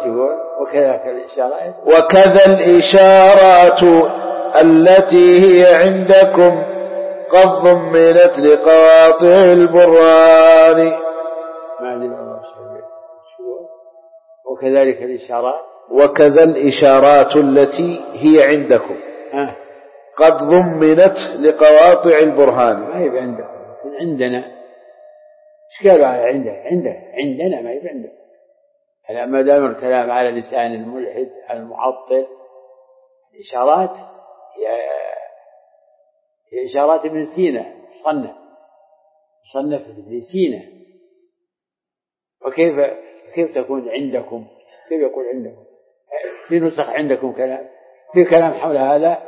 وكذا الإشارات التي هي عندكم قد ضمنت لقواطع البرهان. وكذلك الإشارات. وكذا الإشارات التي هي عندكم قد ضمنت لقواطع البرهان. ما هي عندكم، عندنا. ايش قالوا عندنا ما هي عندكم. ما دام الكلام على لسان الملحد المعطل، الإشارات هي إشارات ابن سينا، صنف ابن سينا. وكيف تكون عندكم؟ كيف يقول عندكم؟ في نسخ عندكم كلام، في كلام حول هذا.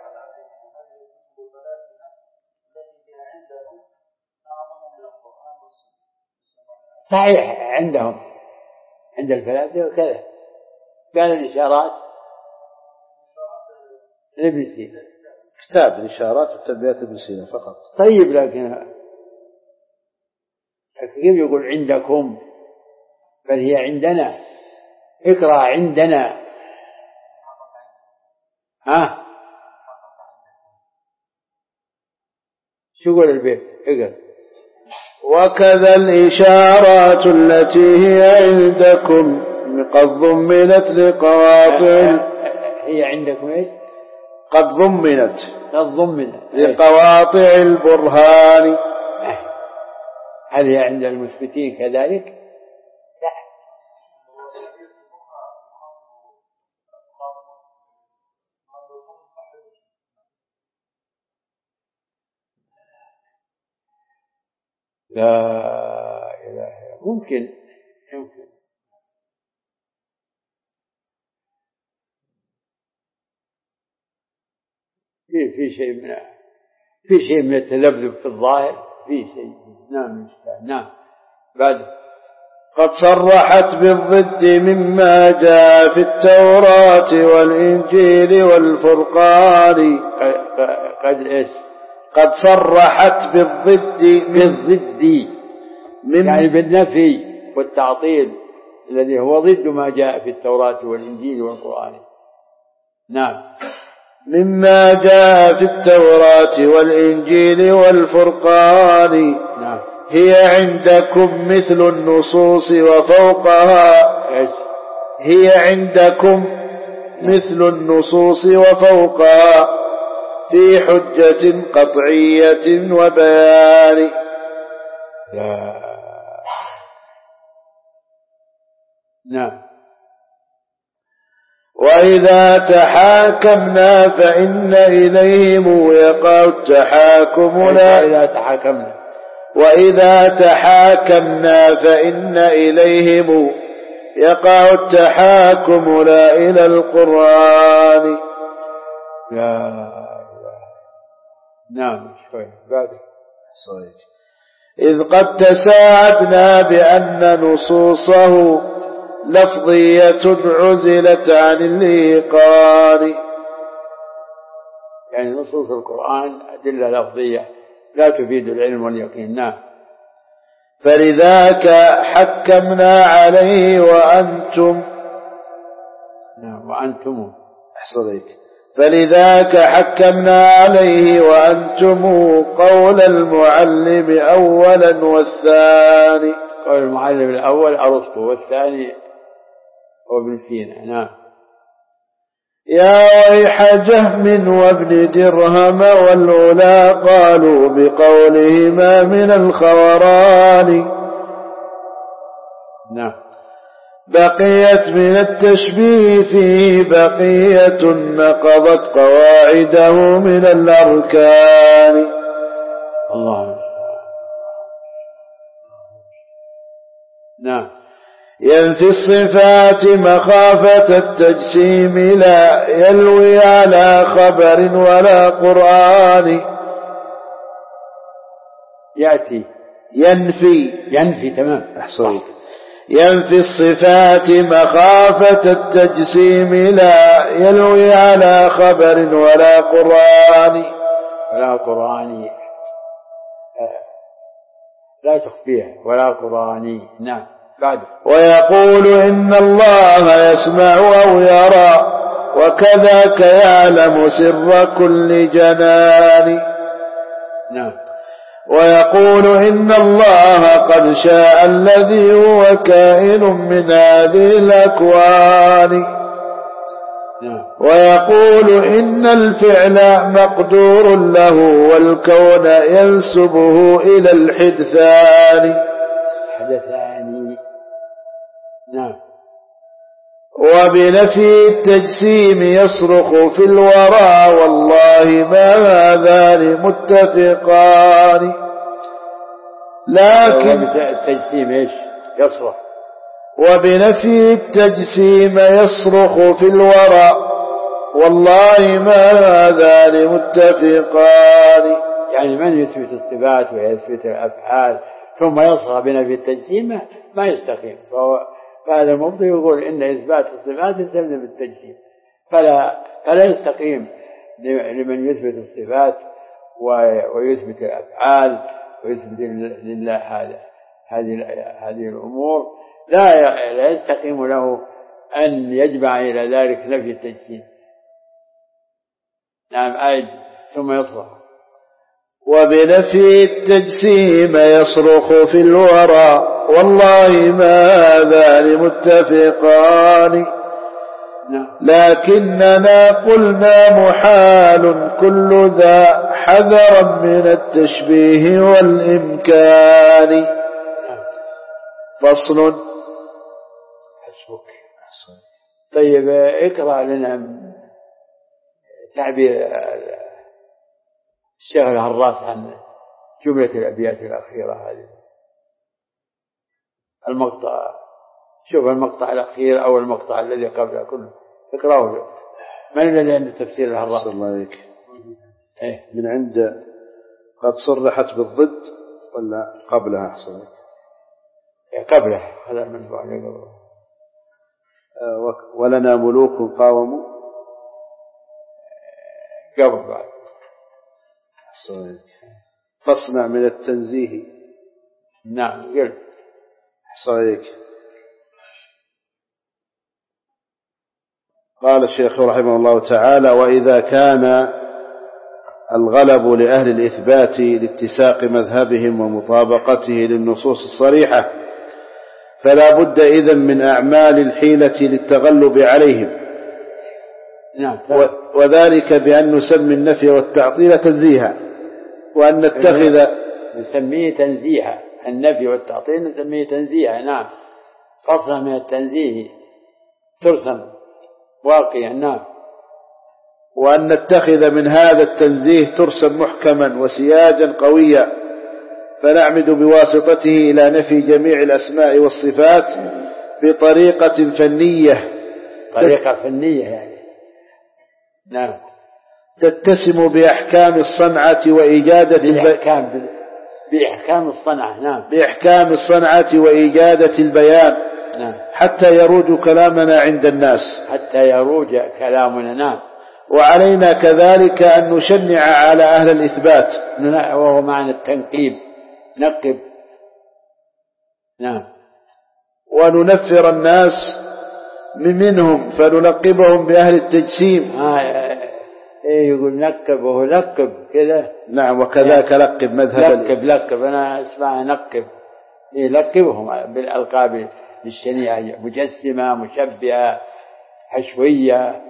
صحيح، عندهم عند الفلاسفة وكذا. قال الإشارات لابن سينا، كتاب الإشارات والتنبيهات ابن سينا فقط. طيب، لكن كيف يقول عندكم؟ بل هي عندنا. اقرأ عندنا. شو يقول البيت؟ اقرأ. وكذا الإشارات التي هي عندكم قد ضمنت لقواطع. هي عندكم ايش؟ قد ضمنت لقواطع البرهان. هل هي عند المثبتين كذلك؟ لا إله إلا الله. ممكن في شيء من التذبذب في الظاهر، في شيء. نعم. بعد. قد صرحت بالضد مما جاء في التوراة والإنجيل والفرقان. قد صرحت بالضد يعني بالنفي والتعطيل الذي هو ضد ما جاء في التوراة والإنجيل والقرآن. نعم. مما جاء في التوراة والإنجيل والفرقان. نعم. هي عندكم مثل النصوص وفوقها. هي عندكم مثل النصوص وفوقها في حجة قطعية وبيان. نعم. وإذا تحاكمنا فإن إليهم يقع التحاكم وإذا تحاكمنا فإن إليهم يقع التحاكم لا إلى القرآن. نعم. بعد. إذ قد تساعدنا بأن نصوصه لفظية عزلت عن الإيقان. يعني نصوص القرآن أدلة لفظية لا تفيد العلم واليقين. نعم. فلذاك حكمنا عليه وأنتم. نعم. وأنتم. أحسنك. فلذاك حكمنا عليه وأنتم قول المعلم أولا والثاني. قول المعلم الأول أرسطو والثاني هو ابن سينا. نعم. يا ويح جهم وابن درهم والأولى قالوا بقولهما من الخوران. نعم. بقيت من التشبيه فيه بقية نقضت قواعده من الأركان. الله. نعم. ينفي الصفات مخافة التجسيم لا يلوي على خبر ولا قرآن. يأتي ينفي تمام. أحسنت. ينفي الصفات مخافة التجسيم لا يلوي على خبر ولا قرآن. لا تخفيها ولا قرآني. نعم. بعد. ويقول إن الله يسمع أو يرى وكذاك يعلم سر كل جنان. نعم. ويقول إن الله قد شاء الذي هو كائن من هذه الأكوان. نعم. ويقول إن الفعل مقدور له والكون ينسبه إلى الحدثان. نعم. وبنفي التجسيم يصرخ في الورى والله ما هذان متفقان. لكن التجسيم ايش يصرخ؟ وبنفي التجسيم يصرخ في الورى والله ما هذان متفقان. يعني من يثبت الصفات ويثبت الأفعال ثم يصرخ بنفي التجسيم ما يستقيم. فهذا المبطل يقول إن إثبات الصفات يستلزم بالتجسيم فلا يستقيم لمن يثبت الصفات ويثبت الأفعال ويثبت لله هذه الأمور لا يستقيم له أن يجمع إلى ذلك نفي التجسيم. نعم. أعد. ثم يصرخ. وبنفي التجسيم يصرخ في الورى والله ما هذان متفقان. لكننا قلنا محال كل ذا حذرا من التشبيه والإمكان. فصل. حسبك. طيب اقرأ لنا تعبير الشيخ الهراس عن جملة الأبيات الأخيرة هذه. المقطع. شوف المقطع الأخير أو المقطع الذي قبله كله اقرأه. من الذي عنده تفسير الهراس؟ الله عليك. من عند قد صرحت بالضد ولا قبلها؟ أحسن قبله. هذا من قبله. ولنا ملوك قاوموا قبل بعد. فاصنع من التنزيه. نعم. قل. صحيح. قال الشيخ رحمه الله تعالى: وإذا كان الغلب لأهل الإثبات لاتساق مذهبهم ومطابقته للنصوص الصريحة فلا بد إذن من أعمال الحيلة للتغلب عليهم. نعم. وذلك بأن نسمي النفي والتعطيل تنزيها وأن نتخذ نسميه تنزيها. النفي والتعطيل نسميه تنزيها. نعم. فصلا من التنزيه ترسم واقعا. نعم. وأن نتخذ من هذا التنزيه ترسم محكما وسياجا قويا فنعمد بواسطته إلى نفي جميع الأسماء والصفات بطريقة فنية. طريقة فنية يعني. نعم. تتسم بأحكام الصنعة وإيجادة بإحكام الصنعة. نعم. بإحكام الصنعة وإيجادة البيان. نعم. حتى يروج كلامنا عند الناس. حتى يروج كلامنا. نعم. وعلينا كذلك أن نشنع على أهل الإثبات. وهو معنى التنقيب. نقب. نعم. وننفر الناس منهم فنلقبهم بأهل التجسيم. يقول نقب وهو لقب كذا. نعم. وكذاك يعني لقب مذهب لقب أنا اسمع نقب. لقبهم بالألقاب الشنيعة: مجسمة، مشبهة، حشوية.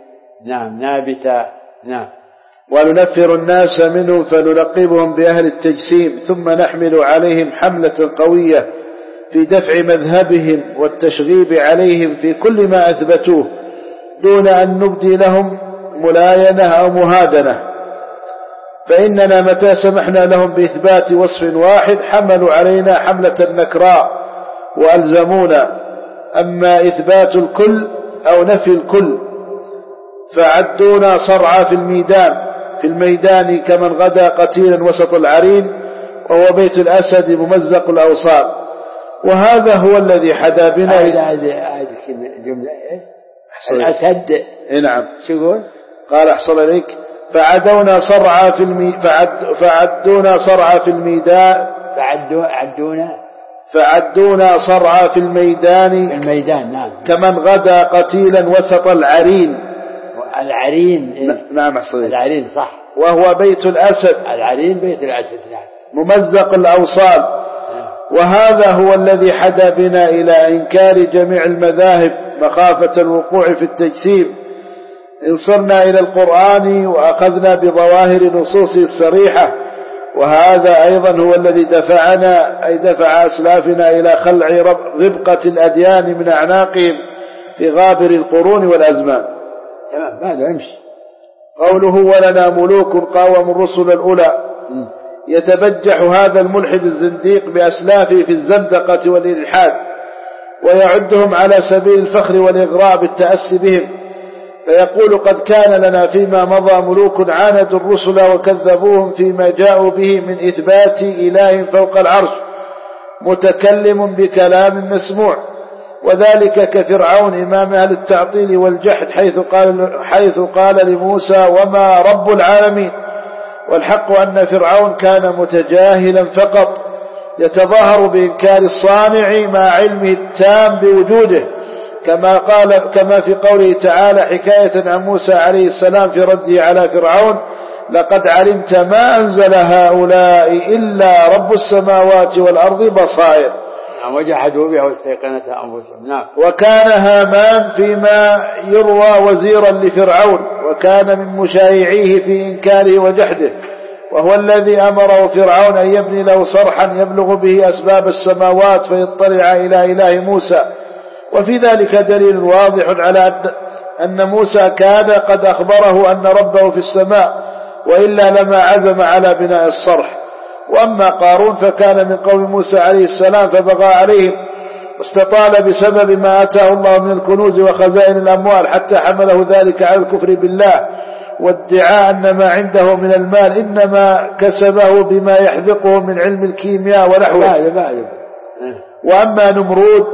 نعم نابتا. نعم. وننفر الناس منهم فنلقبهم بأهل التجسيم ثم نحمل عليهم حملة قوية في دفع مذهبهم والتشغيب عليهم في كل ما أثبتوه دون أن نبدي لهم ملاينة أو مهادنة، فإننا متى سمحنا لهم بإثبات وصف واحد حملوا علينا حملة نكراء وألزمونا، أما إثبات الكل أو نفي الكل فعدونا صرعى في الميدان كمن غدا قتيلا وسط العرين وهو بيت الأسد ممزق الأوصال. وهذا هو الذي حدا بنا. هذه جملة إيش؟ الأسد. نعم. شو يقول؟ قال أحصل إليك فعدونا صرعى فعدونا صرعى في الميدان فعدونا صرعى في الميدان نعم. كمن غدا قتيلا وسط العرين. العرين. نعم أحصل إليك. العرين صح. وهو بيت الأسد. العرين بيت الأسد. نعم. ممزق الأوصال. وهذا هو الذي حدا بنا إلى إنكار جميع المذاهب مخافة الوقوع في التجسيم. إن صرنا إلى القرآن وأخذنا بظواهر نصوصه الصريحة، وهذا أيضا هو الذي دفع أسلافنا إلى خلع ربقة الأديان من أعناقهم في غابر القرون والأزمان. تمام. ماذا يمشي قوله ولنا ملوك قاوموا الرسل الأولى. يتبجح هذا الملحد الزنديق بأسلافه في الزندقة والإلحاد ويعدهم على سبيل الفخر والإغراء بالتأسي بهم، فيقول قد كان لنا فيما مضى ملوك عاندوا الرسل وكذبوهم فيما جاءوا به من إثبات إله فوق العرش متكلم بكلام مسموع، وذلك كفرعون إمام أهل التعطيل والجحد حيث قال لموسى وما رب العالمين. والحق أن فرعون كان متجاهلا فقط يتظاهر بإنكار الصانع مع علمه التام بوجوده، كما في قوله تعالى حكاية عن موسى عليه السلام في رده على فرعون لقد علمت ما أنزل هؤلاء إلا رب السماوات والأرض بصائر. وجحدوا بها واستيقنتها أنفسهم. نعم. وكان هامان فيما يروى وزيرا لفرعون وكان من مشايعيه في إنكاره وجحده، وهو الذي أمره فرعون أن يبني له صرحا يبلغ به أسباب السماوات فيطلع إلى إله موسى. وفي ذلك دليل واضح على أن موسى كان قد أخبره أن ربه في السماء، وإلا لما عزم على بناء الصرح. وأما قارون فكان من قوم موسى عليه السلام فبغى عليهم واستطال بسبب ما آتاه الله من الكنوز وخزائن الأموال حتى حمله ذلك على الكفر بالله وادعاء أن ما عنده من المال إنما كسبه بما يحذقه من علم الكيمياء ونحوه. وأما نمرود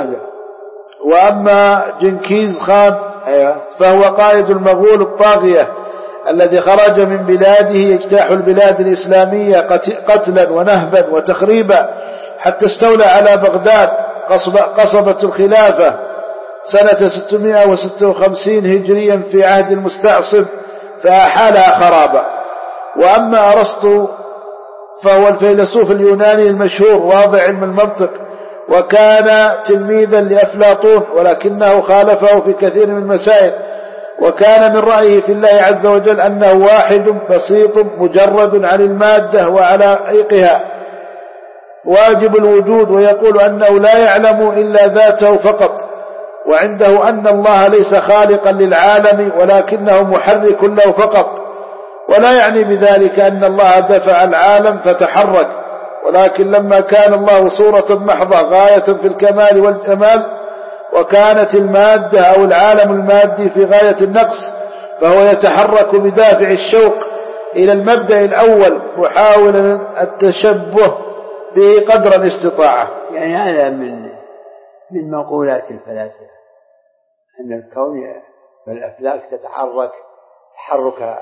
وأما جنكيز خان فهو قائد المغول الطاغية الذي خرج من بلاده يجتاح البلاد الإسلامية قتلا ونهبا وتخريبا حتى استولى على بغداد قصبة الخلافة سنة 656 هجريا في عهد المستعصم فأحالها خرابا. وأما أرسطو فهو الفيلسوف اليوناني المشهور واضع علم المنطق وكان تلميذا لأفلاطون ولكنه خالفه في كثير من المسائل، وكان من رأيه في الله عز وجل أنه واحد بسيط مجرد عن المادة وعلائقها واجب الوجود، ويقول أنه لا يعلم إلا ذاته فقط، وعنده أن الله ليس خالقا للعالم ولكنه محرك له فقط، ولا يعني بذلك أن الله دفع العالم فتحرك، ولكن لما كان الله صورة محضة غاية في الكمال والجمال وكانت المادة أو العالم المادي في غاية النقص فهو يتحرك بدافع الشوق إلى المبدأ الأول محاولا التشبه به قدر الاستطاعة. يعني هذا من مقولات الفلاسفة أن الكون والأفلاك تتحرك تحرك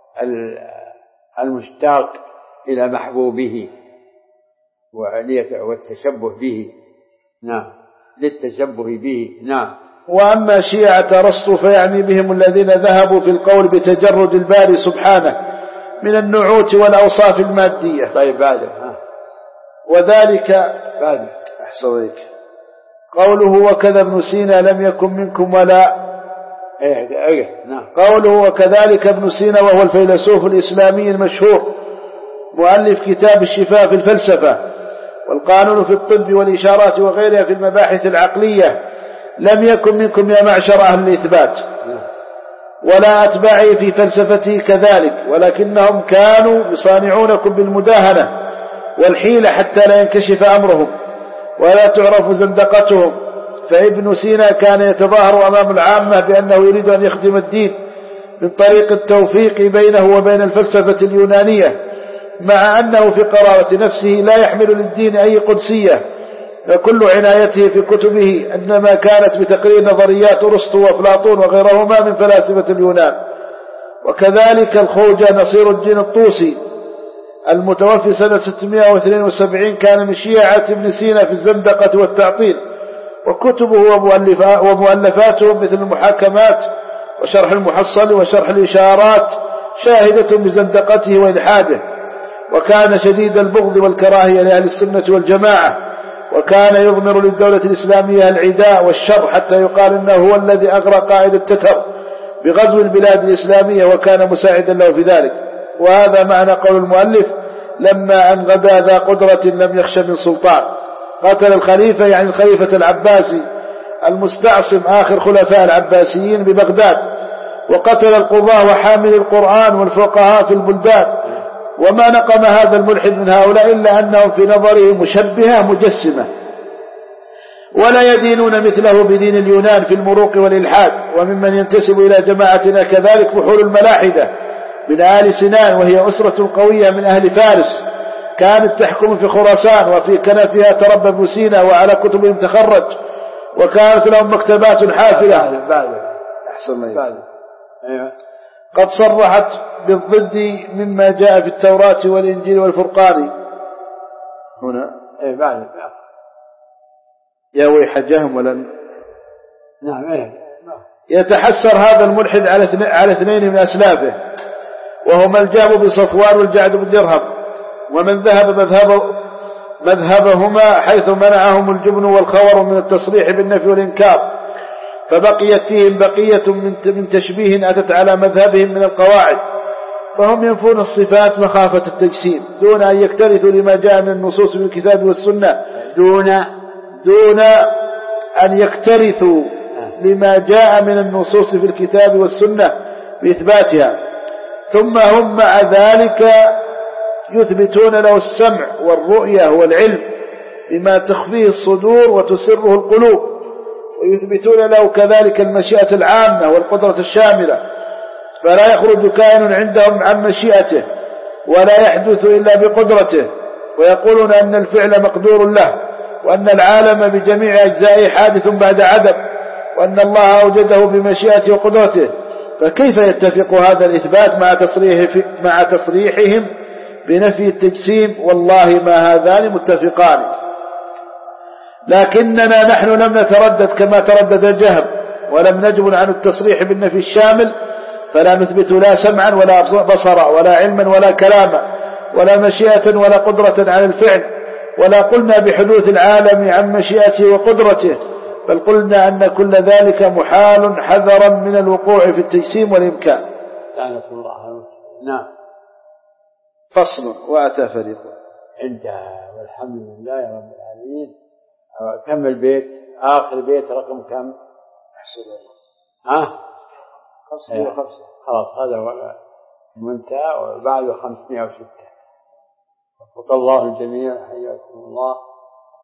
المشتاق إلى محبوبه والتشبه به. نعم للتشبه به. نعم. وأما شيعة أرسطو فيعني بهم الذين ذهبوا في القول بتجرد الباري سبحانه من النعوت والأوصاف المادية. طيب بعد وذلك بعد أحسن ذلك قوله وكذا ابن سينا لم يكن منكم ولا نعم. قوله وكذلك ابن سينا وهو الفيلسوف الإسلامي المشهور مؤلف كتاب الشفاء في الفلسفة والقانون في الطب والإشارات وغيرها في المباحث العقلية لم يكن منكم يا معشر أهل الإثبات ولا أتباعه في فلسفته كذلك، ولكنهم كانوا يصانعونكم بالمداهنة والحيلة حتى لا ينكشف أمرهم ولا تعرف زندقتهم. فابن سينا كان يتظاهر أمام العامة بأنه يريد أن يخدم الدين من طريق التوفيق بينه وبين الفلسفة اليونانية، مع أنه في قرارة نفسه لا يحمل للدين أي قدسية، فكل عنايته في كتبه أنما كانت بتقرير نظريات أرسطو وأفلاطون وغيرهما من فلاسفة اليونان. وكذلك الخوجة نصير الدين الطوسي المتوفي سنة 672 كان من شيعة ابن سينا في الزندقة والتعطيل، وكتبه ومؤلفاته مثل المحاكمات وشرح المحصل وشرح الإشارات شاهدة بزندقته وإلحاده. وكان شديد البغض والكراهية لأهل السنة والجماعة، وكان يضمر للدولة الإسلامية العداء والشر حتى يقال إنه هو الذي أغرى قائد التتر بغزو البلاد الإسلامية وكان مساعدا له في ذلك. وهذا معنى قول المؤلف لما أن غدا ذا قدرة لم يخش من سلطان. قتل الخليفة يعني الخليفة العباسي المستعصم آخر خلفاء العباسيين ببغداد، وقتل القضاة وحامل القرآن والفقهاء في البلدان. وما نقم هذا الملحد من هؤلاء إلا أنهم في نظره مشبهة مجسمة، ولا يدينون مثله بدين اليونان في المروق والإلحاد. وممن ينتسب إلى جماعتنا كذلك فحول الملاحدة من آل سنان، وهي أسرة قوية من أهل فارس كانت تحكم في خراسان، وفي كنفها تربى ابن سينا وعلى كتبهم تخرج، وكانت لهم مكتبات حافلة. أحسن الله. قد صرحت بالضد مما جاء في التوراة والإنجيل والفرقان. هنا يا ويح جهم ولن. نعم. يتحسر هذا الملحد على اثنين من أسلافه، وهما الجهم بصفوان والجعد بالدرهم، ومن ذهب مذهبهما حيث منعهم الجبن والخور من التصريح بالنفي والإنكار، فبقيت فيهم بقية من تشبيه أتت على مذهبهم من القواعد، فهم ينفون الصفات مخافة التجسيم دون أن يكترثوا لما جاء من النصوص في الكتاب والسنة، دون أن يكترثوا لما جاء من النصوص في الكتاب والسنة بإثباتها. ثم هم مع ذلك يثبتون له السمع والرؤية والعلم بما تخفيه الصدور وتسره القلوب، ويثبتون له كذلك المشيئة العامة والقدرة الشاملة، فلا يخرج كائن عندهم عن مشيئته ولا يحدث إلا بقدرته، ويقولون أن الفعل مقدور له، وأن العالم بجميع أجزائه حادث بعد عدم، وأن الله أوجده بمشيئته وقدرته. فكيف يتفق هذا الإثبات مع تصريحهم بنفي التجسيم؟ والله ما هذان متفقان. لكننا نحن لم نتردد كما تردد الجهم، ولم نجبن عن التصريح بالنفي الشامل، فلا نثبت لا سمعا ولا بصرا ولا علما ولا كلاما ولا مشيئة ولا قدرة على الفعل، ولا قلنا بحدوث العالم عن مشيئته وقدرته، بل قلنا أن كل ذلك محال حذرا من الوقوع في التجسيم والإمكان. لعنة الله. نعم. فصل. وأتى فريق. انتهى والحمد لله رب العالمين. كم البيت؟ آخر بيت رقم كم؟ أحسن الله. 505. خلاص هذا هو المنتهى، وبعده 506. وفق الله الجميع. حياكم الله.